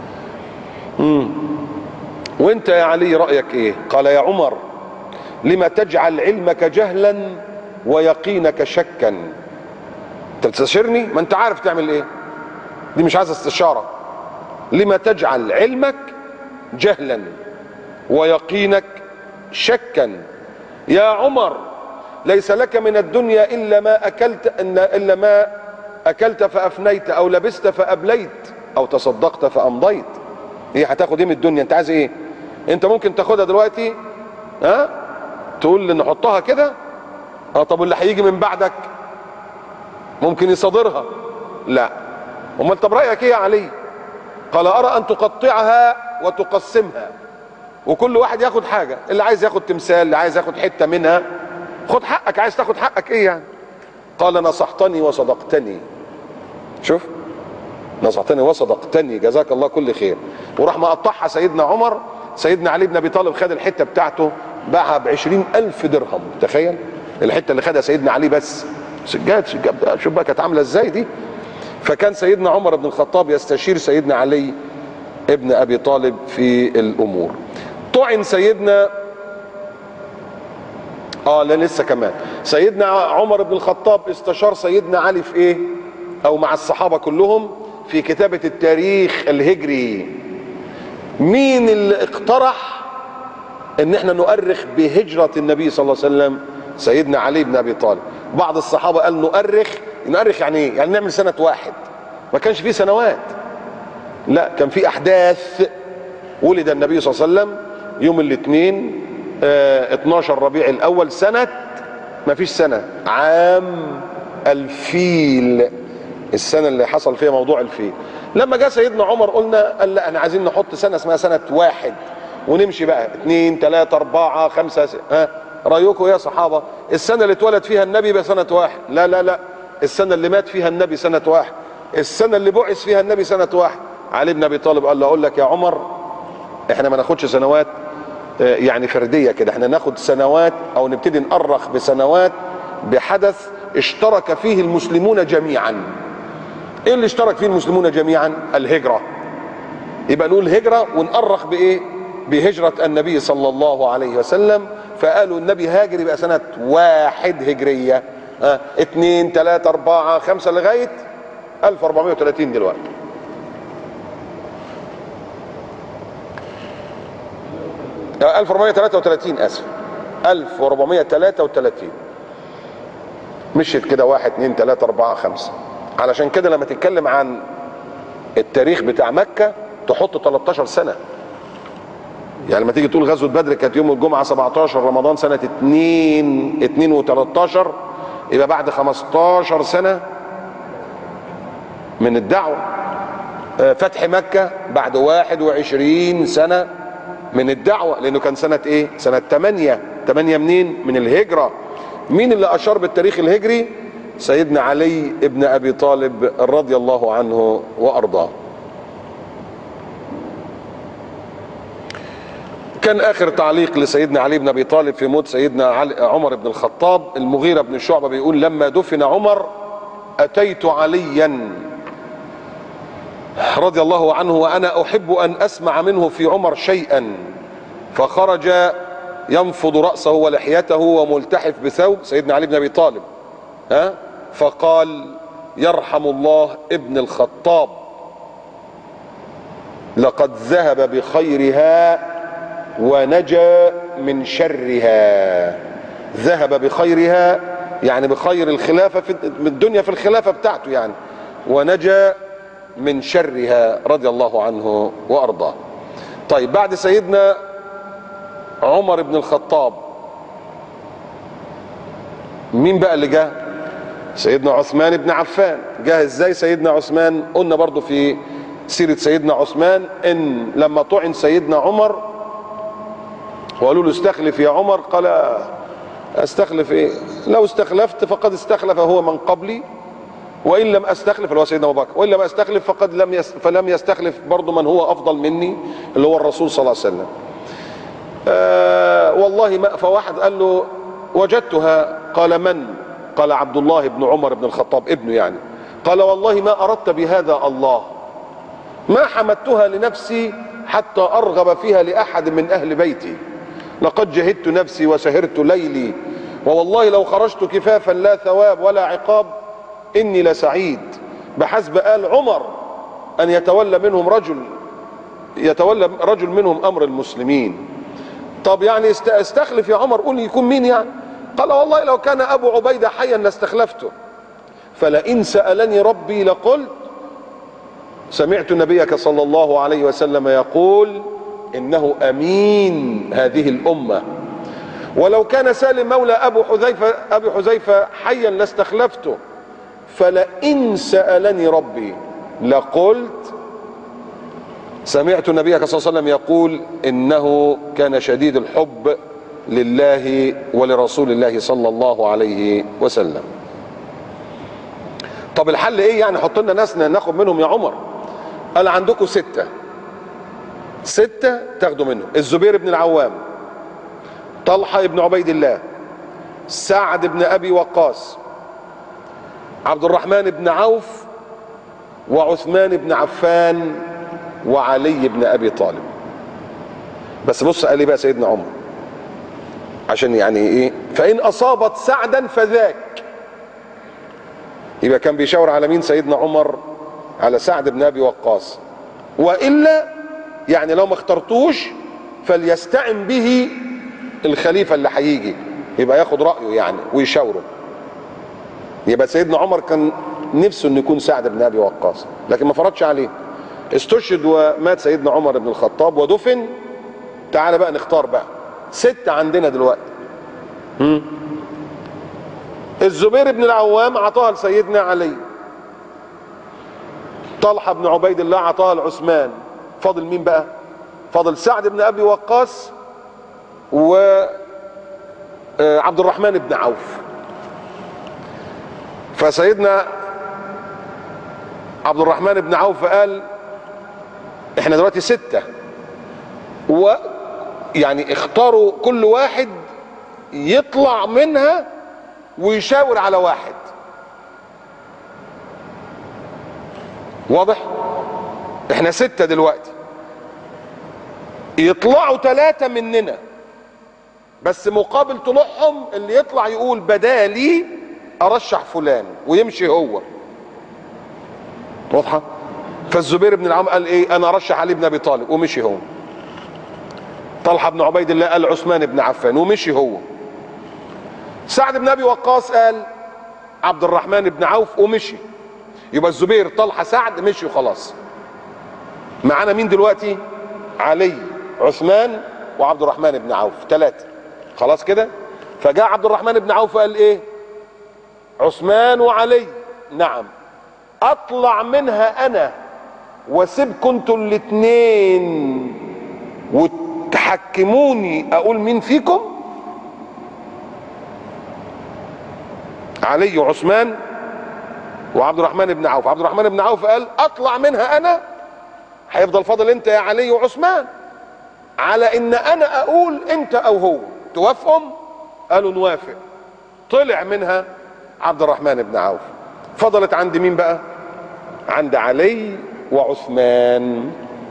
وانت يا علي رايك ايه؟ قال يا عمر لما تجعل علمك جهلا ويقينك شكا؟ انت بتستشيرني؟ ما انت عارف تعمل ايه، دي مش عايزه استشاره. لما تجعل علمك جهلا ويقينك شكا؟ يا عمر ليس لك من الدنيا إلا ما أكلت فأفنيت، أو لبست فأبليت، أو تصدقت فأمضيت. إيه هتاخد إيه من الدنيا؟ أنت عايز إيه؟ أنت ممكن تاخدها دلوقتي تقول لي نحطها كده، طب واللي هيجي من بعدك ممكن يصادرها، لا. أمال طب رأيك إيه يا علي؟ قال أرى أن تقطعها وتقسمها، وكل واحد ياخد حاجة، اللي عايز ياخد تمثال، اللي عايز ياخد حتة منها، خد حقك. عايز تاخد حقك ايه يعني؟ قال نصحتني وصدقتني. شوف، نصحتني وصدقتني، جزاك الله كل خير. وراح مقطعها سيدنا عمر. سيدنا علي بن ابي طالب خد الحته بتاعته باعها ب20,000 درهم. تخيل الحته اللي خدها سيدنا علي بس، سجاد شوف بقى كانت عامله ازاي دي. فكان سيدنا عمر بن الخطاب يستشير سيدنا علي ابن ابي طالب في الامور. طعن سيدنا لا لسه كمان. سيدنا عمر بن الخطاب استشار سيدنا علي في ايه؟ او مع الصحابه كلهم في كتابه التاريخ الهجري. مين اللي اقترح ان احنا نؤرخ بهجره النبي صلى الله عليه وسلم؟ سيدنا علي بن ابي طالب. بعض الصحابه قال نؤرخ يعني ايه؟ يعني نعمل سنه واحد. ما كانش فيه سنوات، لا كان في احداث. ولد النبي صلى الله عليه وسلم يوم الاثنين 12 ربيع الاول سنة، ما فيش سنة، عام الفيل، السنة اللي حصل فيها موضوع الفيل. لما جاء سيدنا عمر قال لا احنا عايزين نحط سنة اسمها سنة واحد ونمشي بقى 2 3 4 5 رأيكم يا صحابة؟ السنة اللي اتولد فيها النبي بسنة واحد؟ لا لا لا، السنة اللي مات فيها النبي سنة 1، السنة اللي بعث فيها النبي سنة 1. علي بن ابي طالب قال له اقول لك يا عمر، احنا ما ناخدش سنوات يعني فردية كده، احنا ناخد سنوات او نبتدي نأرخ بسنوات بحدث اشترك فيه المسلمون جميعا. ايه اللي اشترك فيه المسلمون جميعا؟ الهجرة. يبقى نقول هجرة ونأرخ بايه؟ بهجرة النبي صلى الله عليه وسلم. فقالوا النبي هاجر يبقى سنة 1 هجرية، 2 3 4 5 لغاية 1430 دلوقتي. لا 1433 اسف، 1433 مشيت كده 1 2 3 4 5. علشان كده لما تتكلم عن التاريخ بتاع مكة تحط 13 سنة. يعني لما تيجي تقول غزوة بدر كانت يوم الجمعة 17 رمضان سنة 2 و13، يبقى بعد 15 سنة من الدعوة. فتح مكة بعد 21 سنة من الدعوة، لأنه كان سنة إيه؟ سنة 8 منين؟ من الهجرة. مين اللي أشار بالتاريخ الهجري؟ سيدنا علي ابن أبي طالب رضي الله عنه وأرضاه. كان آخر تعليق لسيدنا علي بن أبي طالب في موت سيدنا عمر بن الخطاب، المغيرة بن شعبة بيقول لما دفن عمر أتيت عليا رضي الله عنه وأنا أحب أن أسمع منه في عمر شيئا، فخرج ينفض رأسه ولحيته وملتحف بثوب سيدنا علي بن أبي طالب، فقال يرحم الله ابن الخطاب، لقد ذهب بخيرها ونجا من شرها. ذهب بخيرها يعني بخير الخلافة في الدنيا، في الخلافة بتاعته يعني، ونجا من شرها رضي الله عنه وأرضاه. طيب بعد سيدنا عمر بن الخطاب مين بقى اللي جه؟ سيدنا عثمان بن عفان. جه ازاي سيدنا عثمان؟ قلنا برضو في سيرة سيدنا عثمان ان لما طعن سيدنا عمر وقالوا له استخلف يا عمر، قال استخلف ايه؟ لو استخلفت فقد استخلف هو من قبلي، وان لم استخلف اللي هو سيدنا ابو بكر، وان لم استخلف فلم يستخلف برضو من هو افضل مني اللي هو الرسول صلى الله عليه وسلم. والله ما. فواحد قال له وجدتها، قال من؟ قال عبد الله بن عمر بن الخطاب ابنه يعني. قال والله ما اردت بهذا الله، ما حمدتها لنفسي حتى ارغب فيها لاحد من اهل بيتي، لقد جهدت نفسي وسهرت ليلي، ووالله لو خرجت كفافا لا ثواب ولا عقاب اني لسعيد، بحسب آل عمر ان يتولى رجل منهم امر المسلمين. طب يعني استخلف يا عمر، قول يكون مين يعني؟ قال والله لو كان ابو عبيدة حيا لاستخلفته، فلئن سألني ربي لقلت سمعت نبيك صلى الله عليه وسلم يقول انه امين هذه الامة، ولو كان سالم مولى ابي حذيفة حيا لاستخلفته، فلئن سألني ربي لقلت سمعت نبيك صلى الله عليه وسلم يقول انه كان شديد الحب لله ولرسول الله صلى الله عليه وسلم. طب الحل ايه يعني؟ حط لنا ناس ناخد منهم يا عمر. قال عندكم 6 تاخدوا منهم: الزبير بن العوام، طلحة بن عبيد الله، سعد بن ابي وقاص، عبد الرحمن بن عوف، وعثمان بن عفان، وعلي بن ابي طالب. بس بص قال لي بقى سيدنا عمر عشان يعني ايه، فان اصابت سعدا فذاك. يبقى كان بيشاور على مين سيدنا عمر؟ على سعد بن ابي وقاص. والا يعني لو ما اخترتوش فليستعن به الخليفه اللي هيجي، يبقى ياخد رايه يعني ويشاوره. يبقى سيدنا عمر كان نفسه ان يكون سعد بن ابي وقاص، لكن ما فرضش عليه. استشهد ومات سيدنا عمر بن الخطاب ودفن. تعال بقى نختار بقى 6 عندنا دلوقتي. الزبير بن العوام عطاها لسيدنا علي، طلحة بن عبيد الله عطاها لعثمان. فاضل مين بقى؟ فاضل سعد بن ابي وقاص وعبد الرحمن بن عوف. فسيدنا عبد الرحمن بن عوف قال احنا دلوقتي 6، ويعني اختاروا كل واحد يطلع منها ويشاور على واحد. واضح؟ احنا 6 دلوقتي، يطلعوا 3 مننا، بس مقابل طلوعهم اللي يطلع يقول بدالي ارشح فلان ويمشي هو. واضحه؟ فالزبير بن العوام قال ايه؟ انا ارشح علي بن ابي طالب ومشي هو. طلحه بن عبيد الله قال عثمان بن عفان ومشي هو. سعد بن ابي وقاص قال عبد الرحمن بن عوف ومشي. يبقى الزبير طلحه سعد مشي وخلاص. معانا مين دلوقتي؟ علي، عثمان، وعبد الرحمن بن عوف، 3. خلاص كده؟ فجاء عبد الرحمن بن عوف قال ايه؟ عثمان وعلي. نعم، اطلع منها انا واسيبكم انتوا الاثنين وتحكموني اقول مين فيكم؟ علي وعثمان وعبد الرحمن بن عوف. عبد الرحمن بن عوف قال اطلع منها انا، هيفضل فاضل انت يا علي وعثمان، على ان انا اقول انت او هو، توافقهم؟ قالوا نوافق. طلع منها عبد الرحمن بن عوف. فضلت عند مين بقى؟ عند علي وعثمان.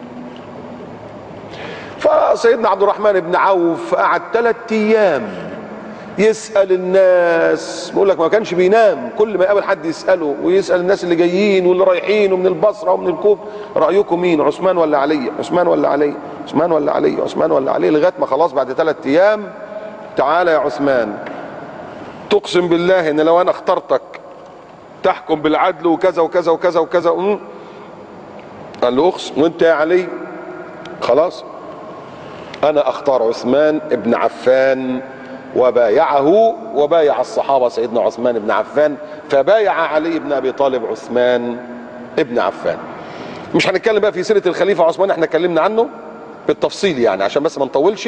فسيدنا عبد الرحمن بن عوف قعد 3 ايام يسأل الناس، بقول لك ما كانش بينام، كل ما يقابل حد يسأله، ويسأل الناس اللي جايين واللي رايحين ومن البصرة ومن الكوفة، رأيكم مين؟ عثمان ولا علي؟ عثمان ولا علي؟ عثمان ولا علي؟ عثمان ولا علي؟ لغاية ما خلاص بعد 3 ايام تعالى يا عثمان، تقسم بالله ان لو انا اخترتك تحكم بالعدل وكذا وكذا وكذا وكذا. قال له اقسم. وانت يا علي؟ خلاص انا اختار عثمان ابن عفان. وبايعه وبايع الصحابة سيدنا عثمان بن عفان، فبايع علي بن ابي طالب عثمان ابن عفان. مش هنتكلم بقى في سيرة الخليفة عثمان، احنا اتكلمنا عنه بالتفصيل يعني عشان بس ما نطولش.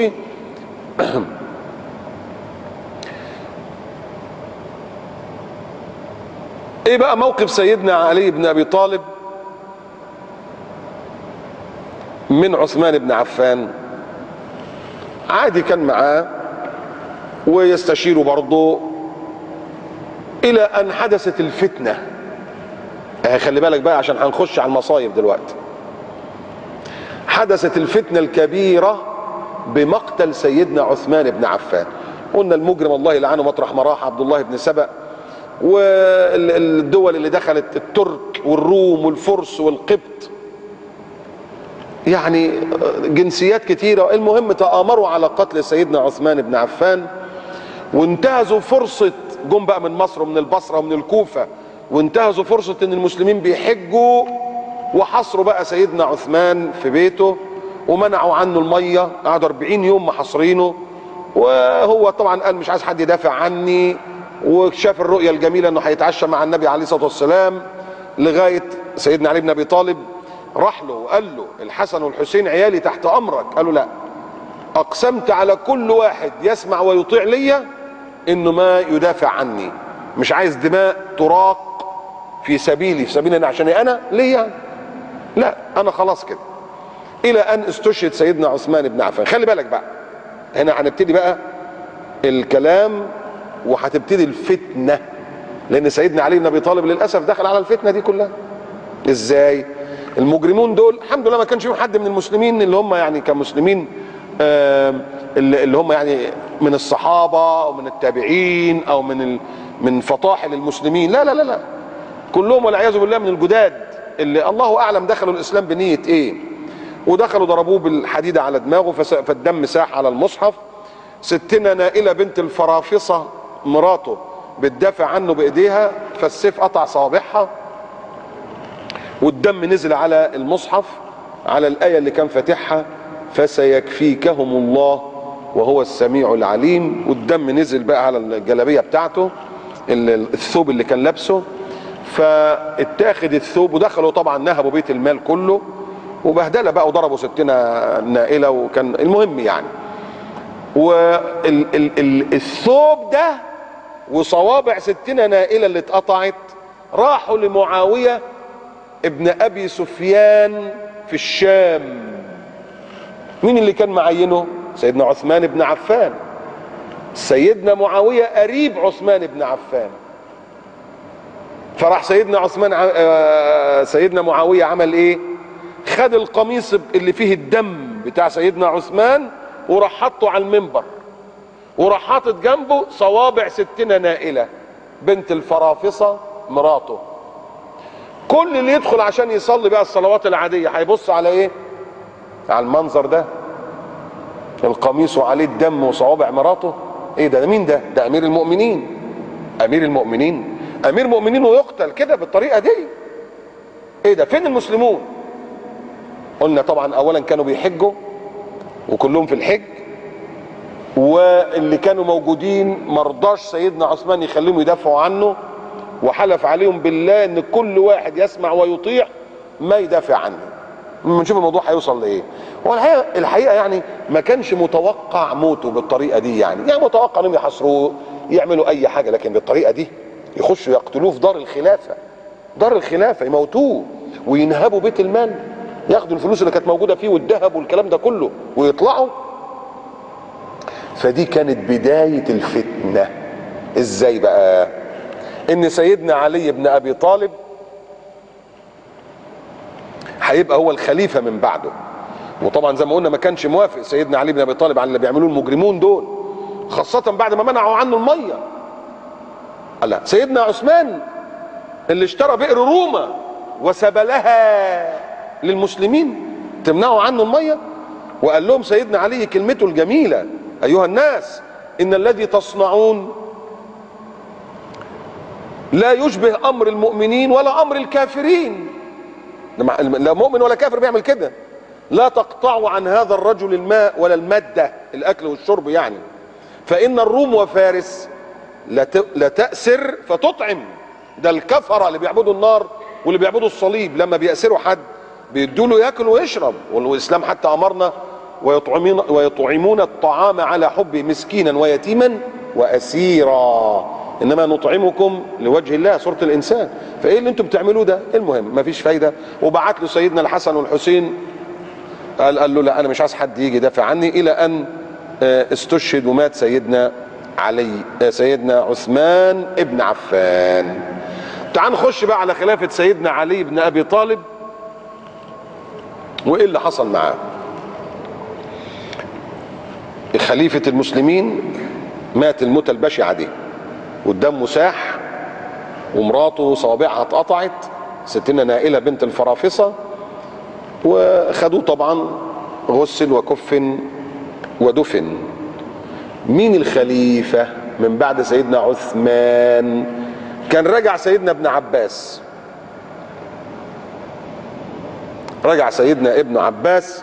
ايه بقى موقف سيدنا علي بن ابي طالب من عثمان بن عفان؟ عادي كان معاه ويستشيره برضه، الى ان حدثت الفتنة. خلي بالك بقى عشان هنخش على المصايب دلوقتي. حدثت الفتنة الكبيرة بمقتل سيدنا عثمان بن عفان. قلنا المجرم الله يلعنه مطرح ما راح عبد الله بن سبأ، والدول اللي دخلت الترك والروم والفرس والقبط، يعني جنسيات كتيرة. المهم تآمروا على قتل سيدنا عثمان بن عفان، وانتهزوا فرصة، جم بقى من مصر ومن البصرة ومن الكوفة، وانتهزوا فرصة ان المسلمين بيحجوا، وحصروا بقى سيدنا عثمان في بيته ومنعوا عنه المية. قعدوا 40 يوم محاصرينه، وهو طبعا قال مش عايز حد يدافع عني، وشاف الرؤية الجميلة انه هيتعشى مع النبي عليه الصلاة والسلام. لغاية سيدنا علي بن ابي طالب راح له وقال له الحسن والحسين عيالي تحت امرك. قالوا لا، اقسمت على كل واحد يسمع ويطيع ليا انه ما يدافع عني، مش عايز دماء تراق في سبيلي، في سبيلي عشان انا ليا، لا انا خلاص كده. الى ان استشهد سيدنا عثمان بن عفان. خلي بالك بقى، هنا هنبتدي بقى الكلام وهتبتدي الفتنة، لان سيدنا علي بن ابي طالب للاسف دخل على الفتنة دي كلها. ازاي؟ المجرمون دول الحمد لله ما كانش فيهم حد من المسلمين اللي هم يعني كمسلمين، اللي هم يعني من الصحابة او من التابعين او من فطاحل المسلمين، لا لا لا لا، كلهم والعياذ بالله من الجداد اللي الله اعلم دخلوا الاسلام بنية ايه، ودخلوا ضربوه بالحديدة على دماغه فالدم ساح على المصحف. ستنا نائلة بنت الفرافصة مراته بتدافع عنه بايديها، فالسيف قطع صوابعها والدم نزل على المصحف على الآية اللي كان فاتحها فسيكفيكهم الله وهو السميع العليم، والدم نزل بقى على الجلابية بتاعته، الثوب اللي كان لابسه. فاتاخد الثوب ودخلوا طبعا نهبوا بيت المال كله وبهدله بقى، وضربوا ستنا نائلة، وكان المهم يعني. والثوب ده وصوابع ستنا نائلة اللي اتقطعت راحوا لمعاوية ابن ابي سفيان في الشام. مين اللي كان معينه؟ سيدنا عثمان بن عفان. سيدنا معاوية قريب عثمان بن عفان. فراح سيدنا معاوية عمل ايه؟ خد القميص اللي فيه الدم بتاع سيدنا عثمان وراح حطه على المنبر، وراح حاطط جنبه صوابع ستنا نائلة بنت الفرافصة مراته. كل اللي يدخل عشان يصلي بقى الصلوات العادية هيبص على ايه؟ على المنظر ده، القميص وعليه الدم وصوابع مراته. ايه ده؟ مين ده؟ ده امير المؤمنين. امير المؤمنين، امير مؤمنين ويقتل كده بالطريقة دي؟ ايه ده؟ فين المسلمون؟ قلنا طبعا اولا كانوا بيحجوا وكلهم في الحج، واللي كانوا موجودين مرضاش سيدنا عثمان يخليهم يدافعوا عنه، وحلف عليهم بالله ان كل واحد يسمع ويطيع ما يدافع عنه. نشوف الموضوع هيوصل لايه. هو الحقيقه يعني ما كانش متوقع موته بالطريقه دي، يعني متوقع انهم يحاصروه يعملوا اي حاجه، لكن بالطريقه دي يخشوا يقتلوه في دار الخلافه، دار الخلافه، يموتوه وينهبوا بيت المال، ياخدوا الفلوس اللي كانت موجوده فيه والذهب والكلام ده كله ويطلعوا. فدي كانت بدايه الفتنه. ازاي بقى؟ ان سيدنا علي بن ابي طالب هيبقى هو الخليفه من بعده، وطبعا زي ما قلنا ما كانش موافق سيدنا علي بن ابي طالب على اللي بيعملوه المجرمون دول، خاصه بعد ما منعوا عنه الميه. لا، سيدنا عثمان اللي اشترى بئر روما وسبلها للمسلمين تمنعوا عنه الميه، وقال لهم سيدنا علي كلمته الجميله: ايها الناس ان الذي تصنعون لا يشبه امر المؤمنين ولا امر الكافرين. لا مؤمن ولا كافر بيعمل كده. لا تقطعوا عن هذا الرجل الماء ولا المادة، الاكل والشرب يعني، فان الروم وفارس لا تأسر فتطعم. ده الكفرة اللي بيعبدوا النار واللي بيعبدوا الصليب لما بيأسروا حد بيدوا له ياكل ويشرب، والاسلام حتى امرنا ويطعمون الطعام على حبه مسكينا ويتيما واسيرا انما نطعمكم لوجه الله، سورة الانسان. فايه اللي انتم بتعملوه ده؟ المهم مفيش فايده. وبعت له سيدنا الحسن والحسين، قال له لا انا مش عايز حد يجي يدافع عني، الى ان استشهد ومات سيدنا عثمان ابن عفان. تعال نخش بقى على خلافة سيدنا علي بن ابي طالب وايه اللي حصل معاه. خليفة المسلمين مات الموتة البشعة دي، والدم ساح، ومراته صوابعها اتقطعت، ستنا نائلة بنت الفرافصة، وخدوه طبعا غسل وكفن ودفن. مين الخليفة من بعد سيدنا عثمان؟ كان رجع سيدنا ابن عباس، رجع سيدنا ابن عباس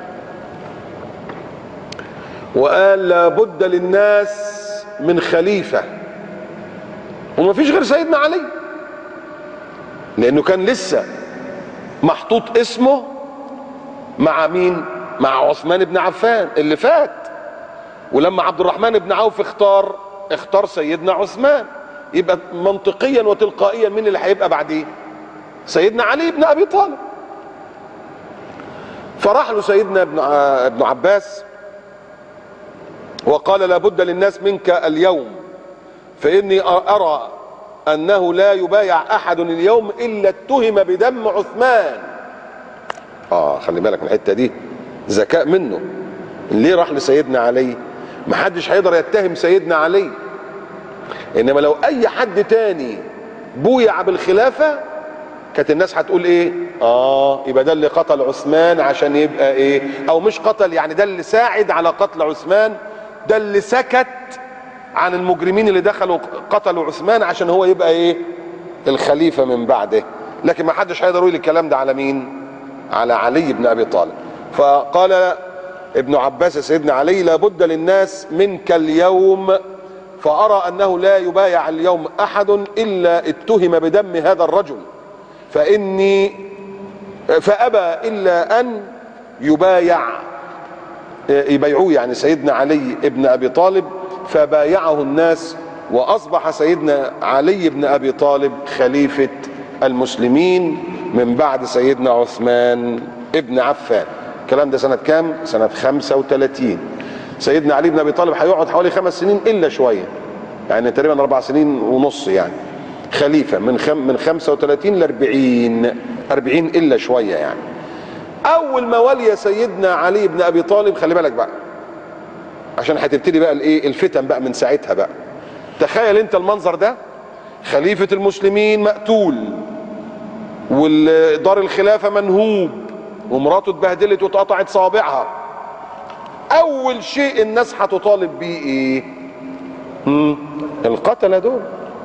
وقال لابد للناس من خليفة، وما فيش غير سيدنا علي، لانه كان لسه محطوط اسمه مع مين؟ مع عثمان بن عفان اللي فات. ولما عبد الرحمن بن عوف اختار سيدنا عثمان، يبقى منطقيا وتلقائيا مين اللي هيبقى بعديه؟ سيدنا علي بن ابي طالب. فراح له سيدنا ابن عباس وقال لابد للناس منك اليوم، فإني أرى أنه لا يبايع أحد اليوم إلا اتهم بدم عثمان. خلي بالك من الحتة دي، ذكاء منه. ليه راح لسيدنا علي؟ محدش هيقدر يتهم سيدنا علي، إنما لو أي حد تاني بويع بالخلافة كانت الناس هتقول إيه؟ يبقى ده اللي قتل عثمان عشان يبقى إيه؟ أو مش قتل، يعني ده اللي ساعد على قتل عثمان، ده اللي سكت عن المجرمين اللي دخلوا قتلوا عثمان عشان هو يبقى ايه؟ الخليفة من بعده. لكن ما حدش هيقدر يقول الكلام ده على مين؟ على علي بن ابي طالب. فقال ابن عباس سيدنا علي لابد للناس منك اليوم، فارى انه لا يبايع اليوم احد الا اتهم بدم هذا الرجل، فابى الا ان يبايعوه يعني سيدنا علي ابن ابي طالب، فبايعه الناس واصبح سيدنا علي بن ابي طالب خليفة المسلمين من بعد سيدنا عثمان ابن عفان. الكلام ده سنة كام؟ سنة 35. سيدنا علي بن ابي طالب هيقعد حوالي 5 سنين الا شوية، يعني تقريبا 4 سنين ونص يعني خليفة، من 35 ل 40 الا شوية يعني. اول ما ولي سيدنا علي بن ابي طالب، خلي بالك بقى عشان هتبتدي بقى الايه الفتن بقى من ساعتها بقى. تخيل انت المنظر ده، خليفة المسلمين مقتول، ودار الخلافة منهوب، ومراته اتبهدلت واتقطعت صوابعها. اول شيء الناس هتطالب بيه ايه؟ القتلة دول،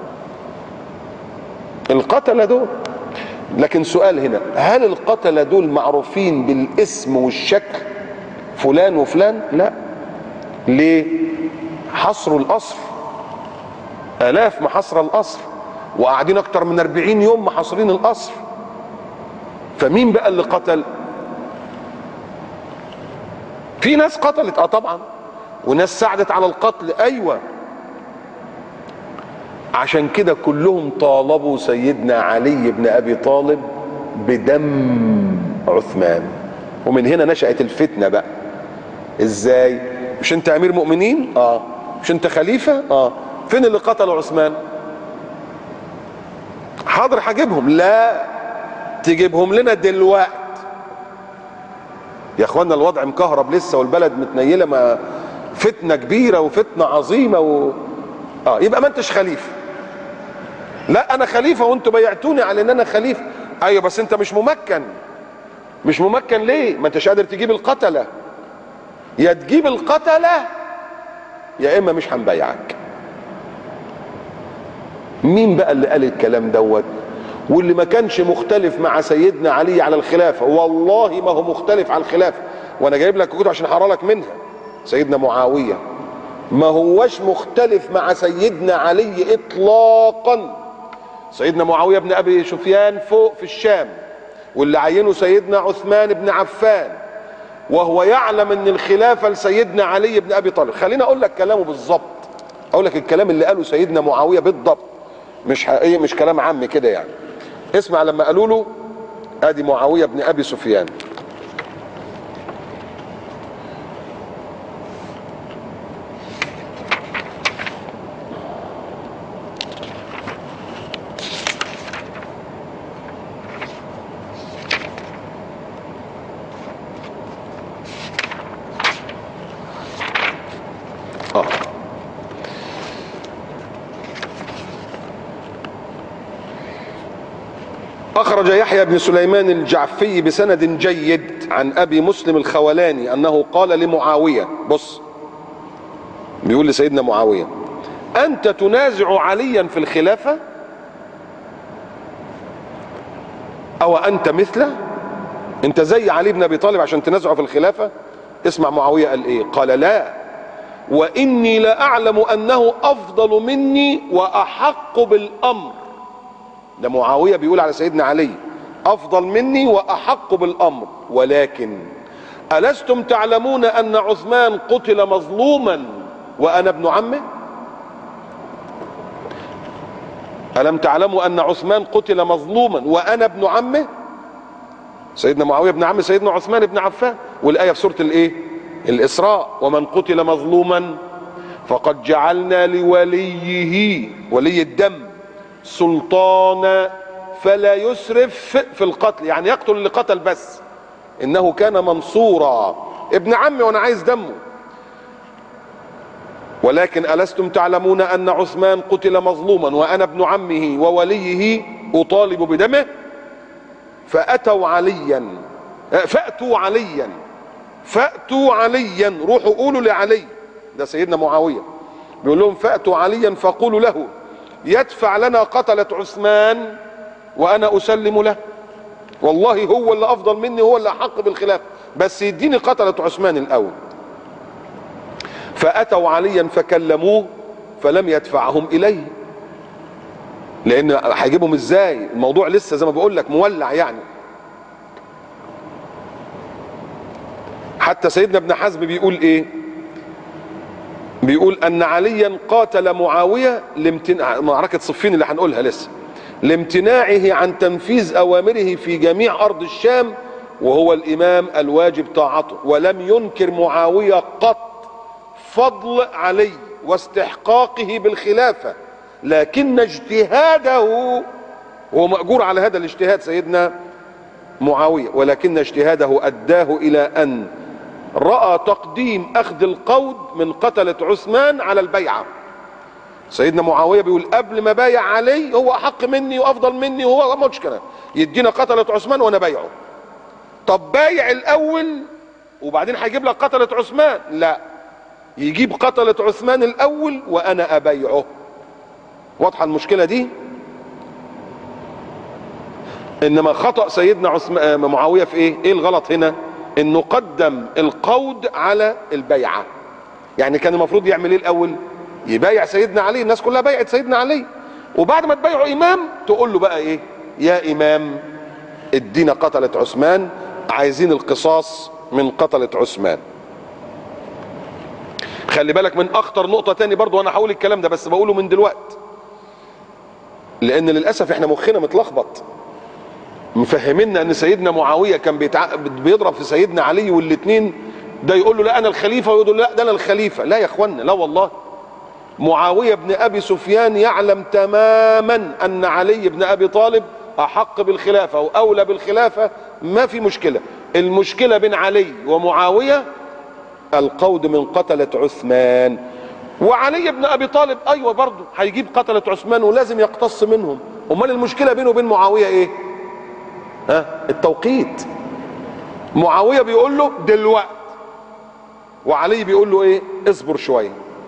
القتلة دول. لكن سؤال هنا، هل القتلة دول معروفين بالاسم والشكل فلان وفلان؟ لا. ليه؟ حصروا القصر، آلاف محاصرة القصر، وقاعدين اكتر من 40 يوم محاصرين القصر. فمين بقى اللي قتل؟ في ناس قتلت طبعا، وناس ساعدت على القتل، ايوه. عشان كده كلهم طالبوا سيدنا علي بن ابي طالب بدم عثمان. ومن هنا نشأت الفتنة بقى. ازاي؟ مش انت امير مؤمنين؟ مش انت خليفة؟ فين اللي قتلوا عثمان؟ حاضر هجيبهم. لا، تجيبهم لنا دلوقت يا اخوانا، الوضع مكهرب لسه والبلد متنيلة، ما فتنة كبيرة وفتنة عظيمة يبقى ما انتش خليفة. لا انا خليفة وانتوا بيعتوني على ان انا خليفة. ايوه بس انت مش ممكن. مش ممكن ليه؟ ما انتش قادر تجيب القتلة. يا تجيب القتلة يا اما مش هنبايعك. مين بقى اللي قال الكلام دوت؟ واللي ما كانش مختلف مع سيدنا علي على الخلافة، والله ما هو مختلف على الخلافة، وانا جايب لك كتب عشان هقرا لك منها. سيدنا معاوية ما هوش مختلف مع سيدنا علي اطلاقا. سيدنا معاوية بن ابي سفيان فوق في الشام، واللي عينه سيدنا عثمان بن عفان، وهو يعلم ان الخلافة لسيدنا علي بن ابي طالب. خليني اقول لك كلامه بالظبط، اقول لك الكلام اللي قاله سيدنا معاوية بالضبط، مش كلام عام كده يعني. اسمع لما قالوا له، ادي معاوية بن ابي سفيان. أخرج يحيى بن سليمان الجعفي بسند جيد عن أبي مسلم الخولاني أنه قال لمعاوية، بص بيقول لسيدنا معاوية: أنت تنازع عليا في الخلافة أو أنت مثله؟ أنت زي علي بن أبي طالب عشان تنازعه في الخلافة؟ اسمع معاوية قال إيه؟ قال: لا، وإني لأعلم أنه أفضل مني وأحق بالأمر. ده معاوية بيقول على سيدنا علي أفضل مني وأحق بالأمر، ولكن ألستم تعلمون أن عثمان قتل مظلوما وأنا ابن عمه؟ ألم تعلموا أن عثمان قتل مظلوما وأنا ابن عمه؟ سيدنا معاوية ابن عم سيدنا عثمان بن عفان. والآية في سورة الإيه؟ الإسراء: ومن قتل مظلوما فقد جعلنا لوليه، ولي الدم، سلطانا فلا يسرف في القتل، يعني يقتل اللي قتل بس، انه كان منصورا، ابن عمي وانا عايز دمه. ولكن ألستم تعلمون أن عثمان قتل مظلوما وأنا ابن عمه ووليه أطالب بدمه؟ فأتوا عليا، روحوا قولوا لعلي، ده سيدنا معاوية بيقول لهم: فأتوا عليا فقولوا له يدفع لنا قتلة عثمان وأنا أسلم له، والله هو اللي أفضل مني، هو اللي أحق بالخلافة، بس يديني قتلة عثمان الأول. فأتوا عليا فكلموه فلم يدفعهم إليه، لأن هيجيبهم إزاي؟ الموضوع لسه زي ما بقول لك مولع يعني. حتى سيدنا ابن حزم بيقول إيه؟ بيقول ان عليا قاتل معاوية معركة صفين اللي هنقولها لسه، لامتناعه عن تنفيذ اوامره في جميع ارض الشام، وهو الامام الواجب طاعته، ولم ينكر معاوية قط فضل علي واستحقاقه بالخلافة، لكن اجتهاده، هو مأجور على هذا الاجتهاد سيدنا معاوية، ولكن اجتهاده اداه الى ان رأى تقديم اخذ القود من قتلة عثمان على البيعة. سيدنا معاوية بيقول قبل ما بايع علي هو احق مني وافضل مني، وهو مشكلة يدينا قتلة عثمان وانا بايعه. طب بايع الاول وبعدين هيجيب لك قتلة عثمان؟ لا، يجيب قتلة عثمان الاول وانا ابايعه. واضحة المشكلة دي؟ انما خطأ سيدنا معاوية في ايه الغلط هنا؟ انه قدم القود على البيعة. يعني كان المفروض يعمل ايه الاول؟ يبايع سيدنا علي، الناس كلها بايعت سيدنا علي، وبعد ما تبايعوا امام تقول له بقى ايه؟ يا امام ادينا قتلة عثمان، عايزين القصاص من قتلة عثمان. خلي بالك من اخطر نقطة تاني برضو، وانا هقول الكلام ده بس بقوله من دلوقت، لان للاسف احنا مخنا متلخبط. مفهمنا ان سيدنا معاوية كان بيضرب في سيدنا علي، والاتنين ده يقول له لا انا الخليفة، ويقول له لا ده انا الخليفة. لا يا اخوانا، لا والله. معاوية بن ابي سفيان يعلم تماما ان علي بن ابي طالب احق بالخلافة واولى بالخلافة، ما في مشكلة. المشكلة بين علي ومعاوية القود من قتلة عثمان، وعلي بن ابي طالب ايوه برضه هيجيب قتلة عثمان ولازم يقتص منهم. امال المشكلة بينه وبين معاوية ايه؟ التوقيت. معاوية بيقول له دلوقت، وعلي بيقول له ايه؟ اصبر شوية،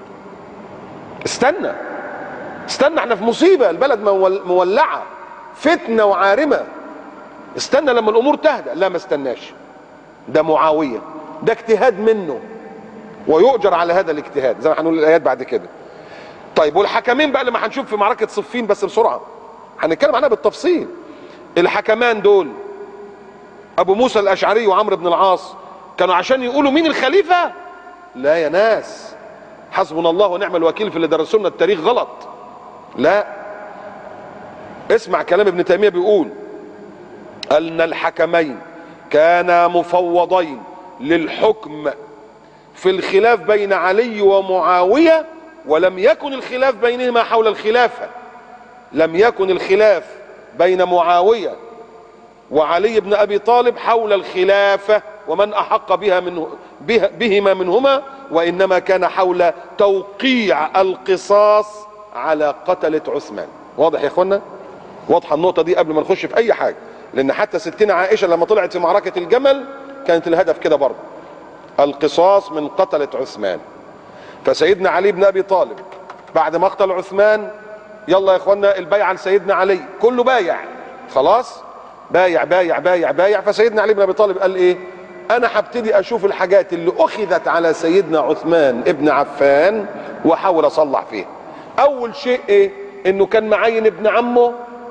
استنى احنا في مصيبة، البلد مولعة فتنة وعارمة، استنى لما الامور تهدأ. لا ما استناش، ده معاوية ده اجتهاد منه ويؤجر على هذا الاجتهاد زي ما هنقول الايات بعد كده. طيب والحكمين بقى لما هنشوف في معركة صفين، بس بسرعة هنتكلم عنها بالتفصيل. الحكمان دول ابو موسى الاشعري وعمرو بن العاص كانوا عشان يقولوا مين الخليفة؟ لا يا ناس، حسبنا الله ونعم الوكيل في اللي درسوا لنا التاريخ غلط. لا، اسمع كلام ابن تيمية، بيقول ان الحكمين كانا مفوضين للحكم في الخلاف بين علي ومعاوية، ولم يكن الخلاف بينهما حول الخلافة. لم يكن الخلاف بين معاوية وعلي بن ابي طالب حول الخلافة ومن احق بهما منهما، وانما كان حول توقيع القصاص على قتلة عثمان. واضح يا اخوانا؟ واضحة النقطة دي قبل ما نخش في اي حاجة، لان حتى ستنا عائشة لما طلعت في معركة الجمل كانت الهدف كده برضه، القصاص من قتلة عثمان. فسيدنا علي بن ابي طالب بعد مقتل عثمان، يلا يا اخوانا البيعة لسيدنا علي، كله بايع خلاص، بايع بايع بايع بايع. فسيدنا علي بن ابي طالب قال ايه؟ انا هبتدي اشوف الحاجات اللي اخذت على سيدنا عثمان ابن عفان واحاول اصلح فيها. اول شيء ايه؟ انه كان معين ابن عمه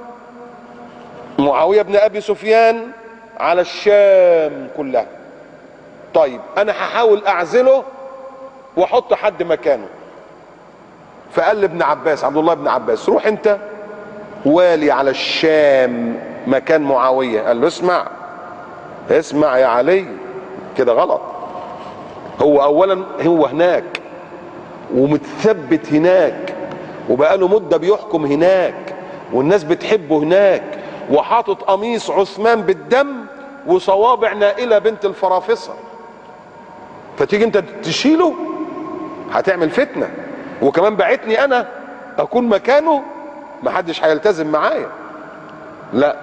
معاوية بن ابي سفيان على الشام كلها. طيب انا هحاول اعزله واحط حد مكانه. فقال لابن عباس، عبد الله بن عباس، روح انت والي على الشام مكان معاوية. قال له اسمع يا علي، كده غلط. هو اولا هو هناك ومتثبت هناك وبقاله مدة بيحكم هناك والناس بتحبه هناك، وحاطط قميص عثمان بالدم وصوابع نائلة بنت الفرافصة، فتيجي انت تشيله هتعمل فتنة، وكمان بعتني انا اكون مكانه، محدش هيلتزم معايا. لا.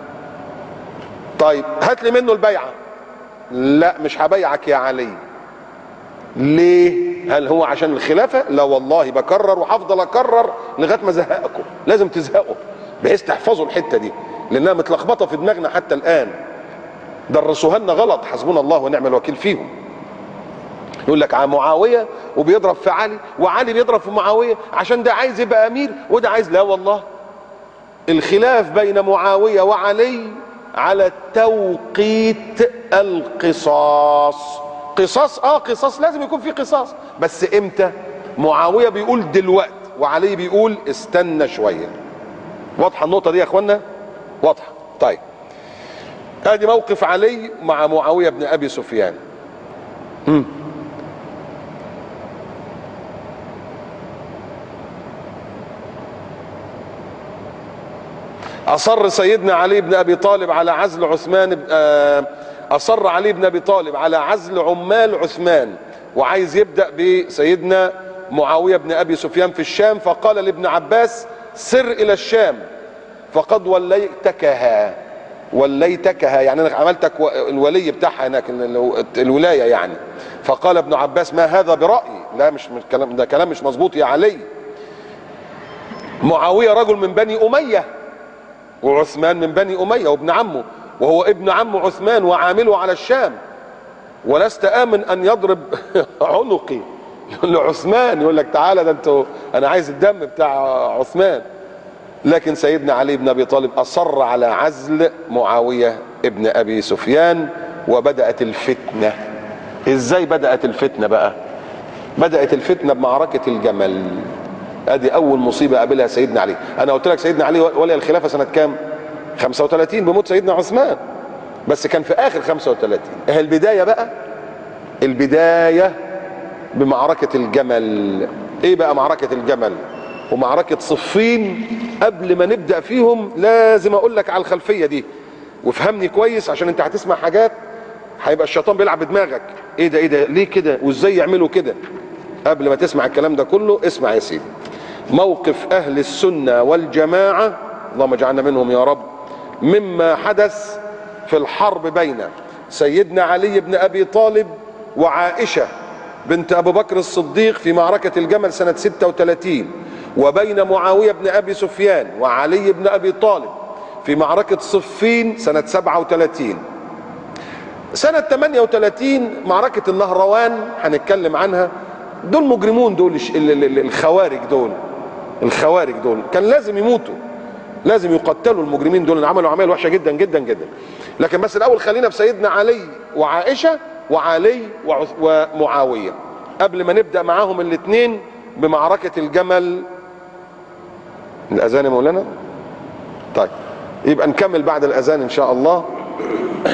طيب هات لي منه البيعة. لا مش هبيعك يا علي. ليه؟ هل هو عشان الخلافة؟ لا والله، بكرر وهفضل اكرر لغايه ما ازهقكم، لازم تزهقوا بحيث تحفظوا الحته دي لانها متلخبطه في دماغنا حتى الان، درسوها لنا غلط، حسبنا الله ونعم الوكيل فيهم. يقول لك معاويه وبيضرب في علي، وعلي بيضرب في معاويه عشان ده عايز يبقى امير وده عايز. لا والله، الخلاف بين معاويه وعلي على توقيت القصاص. قصاص قصاص لازم يكون في قصاص، بس امتى؟ معاوية بيقول دلوقتي وعلي بيقول استنى شوية. واضحة النقطة دي يا اخوانا؟ واضحة. طيب ادي موقف علي مع معاوية بن ابي سفيان. اصر سيدنا علي بن ابي طالب على عزل اصر علي بن ابي طالب على عزل عمال عثمان، وعايز يبدأ بسيدنا معاوية بن ابي سفيان في الشام، فقال لابن عباس سر الى الشام فقد وليتكها يعني انا عملتك الولي بتاعها هناك، الولاية يعني. فقال ابن عباس ما هذا برأيي، لا مش كلام، ده كلام مش مظبوط يا علي. معاوية رجل من بني أمية، وعثمان من بني أمية وابن عمه، وهو ابن عم عثمان وعامله على الشام، ولست آمن أن يضرب عنقي لعثمان، يقول لك تعالى ده انتوا أنا عايز الدم بتاع عثمان. لكن سيدنا علي بن أبي طالب أصر على عزل معاوية ابن أبي سفيان، وبدأت الفتنة. إزاي بدأت الفتنة بقى؟ بدأت الفتنة بمعركة الجمل. ادي اول مصيبه قابلها سيدنا علي. انا قلت لك سيدنا علي ولي الخلافه سنه كام؟ 35 بموت سيدنا عثمان، بس كان في اخر 35. البدايه بقى، البدايه بمعركه الجمل. ايه بقى معركه الجمل ومعركه صفين؟ قبل ما نبدا فيهم لازم اقول لك على الخلفيه دي، وافهمني كويس عشان انت هتسمع حاجات هيبقى الشيطان بيلعب بدماغك. ايه ده ايه ده ليه كده وازاي يعملوا كده؟ قبل ما تسمع الكلام ده كله اسمع يا سيدي موقف اهل السنة والجماعة، اللهم اجعلنا منهم يا رب، مما حدث في الحرب بين سيدنا علي بن ابي طالب وعائشة بنت ابو بكر الصديق في معركة الجمل سنة 36، وبين معاوية بن ابي سفيان وعلي بن ابي طالب في معركة صفين سنة 37. سنة 38 معركة النهروان هنتكلم عنها. دول مجرمون، دول الخوارج دول كان لازم يموتوا، لازم يقتلوا. المجرمين دول عملوا اعمال وحشه جدا جدا جدا. لكن بس الاول خلينا في سيدنا علي وعائشه وعلي ومعاويه قبل ما نبدا معاهم الاثنين بمعركه الجمل. الاذان يا مولانا؟ طيب يبقى نكمل بعد الاذان ان شاء الله.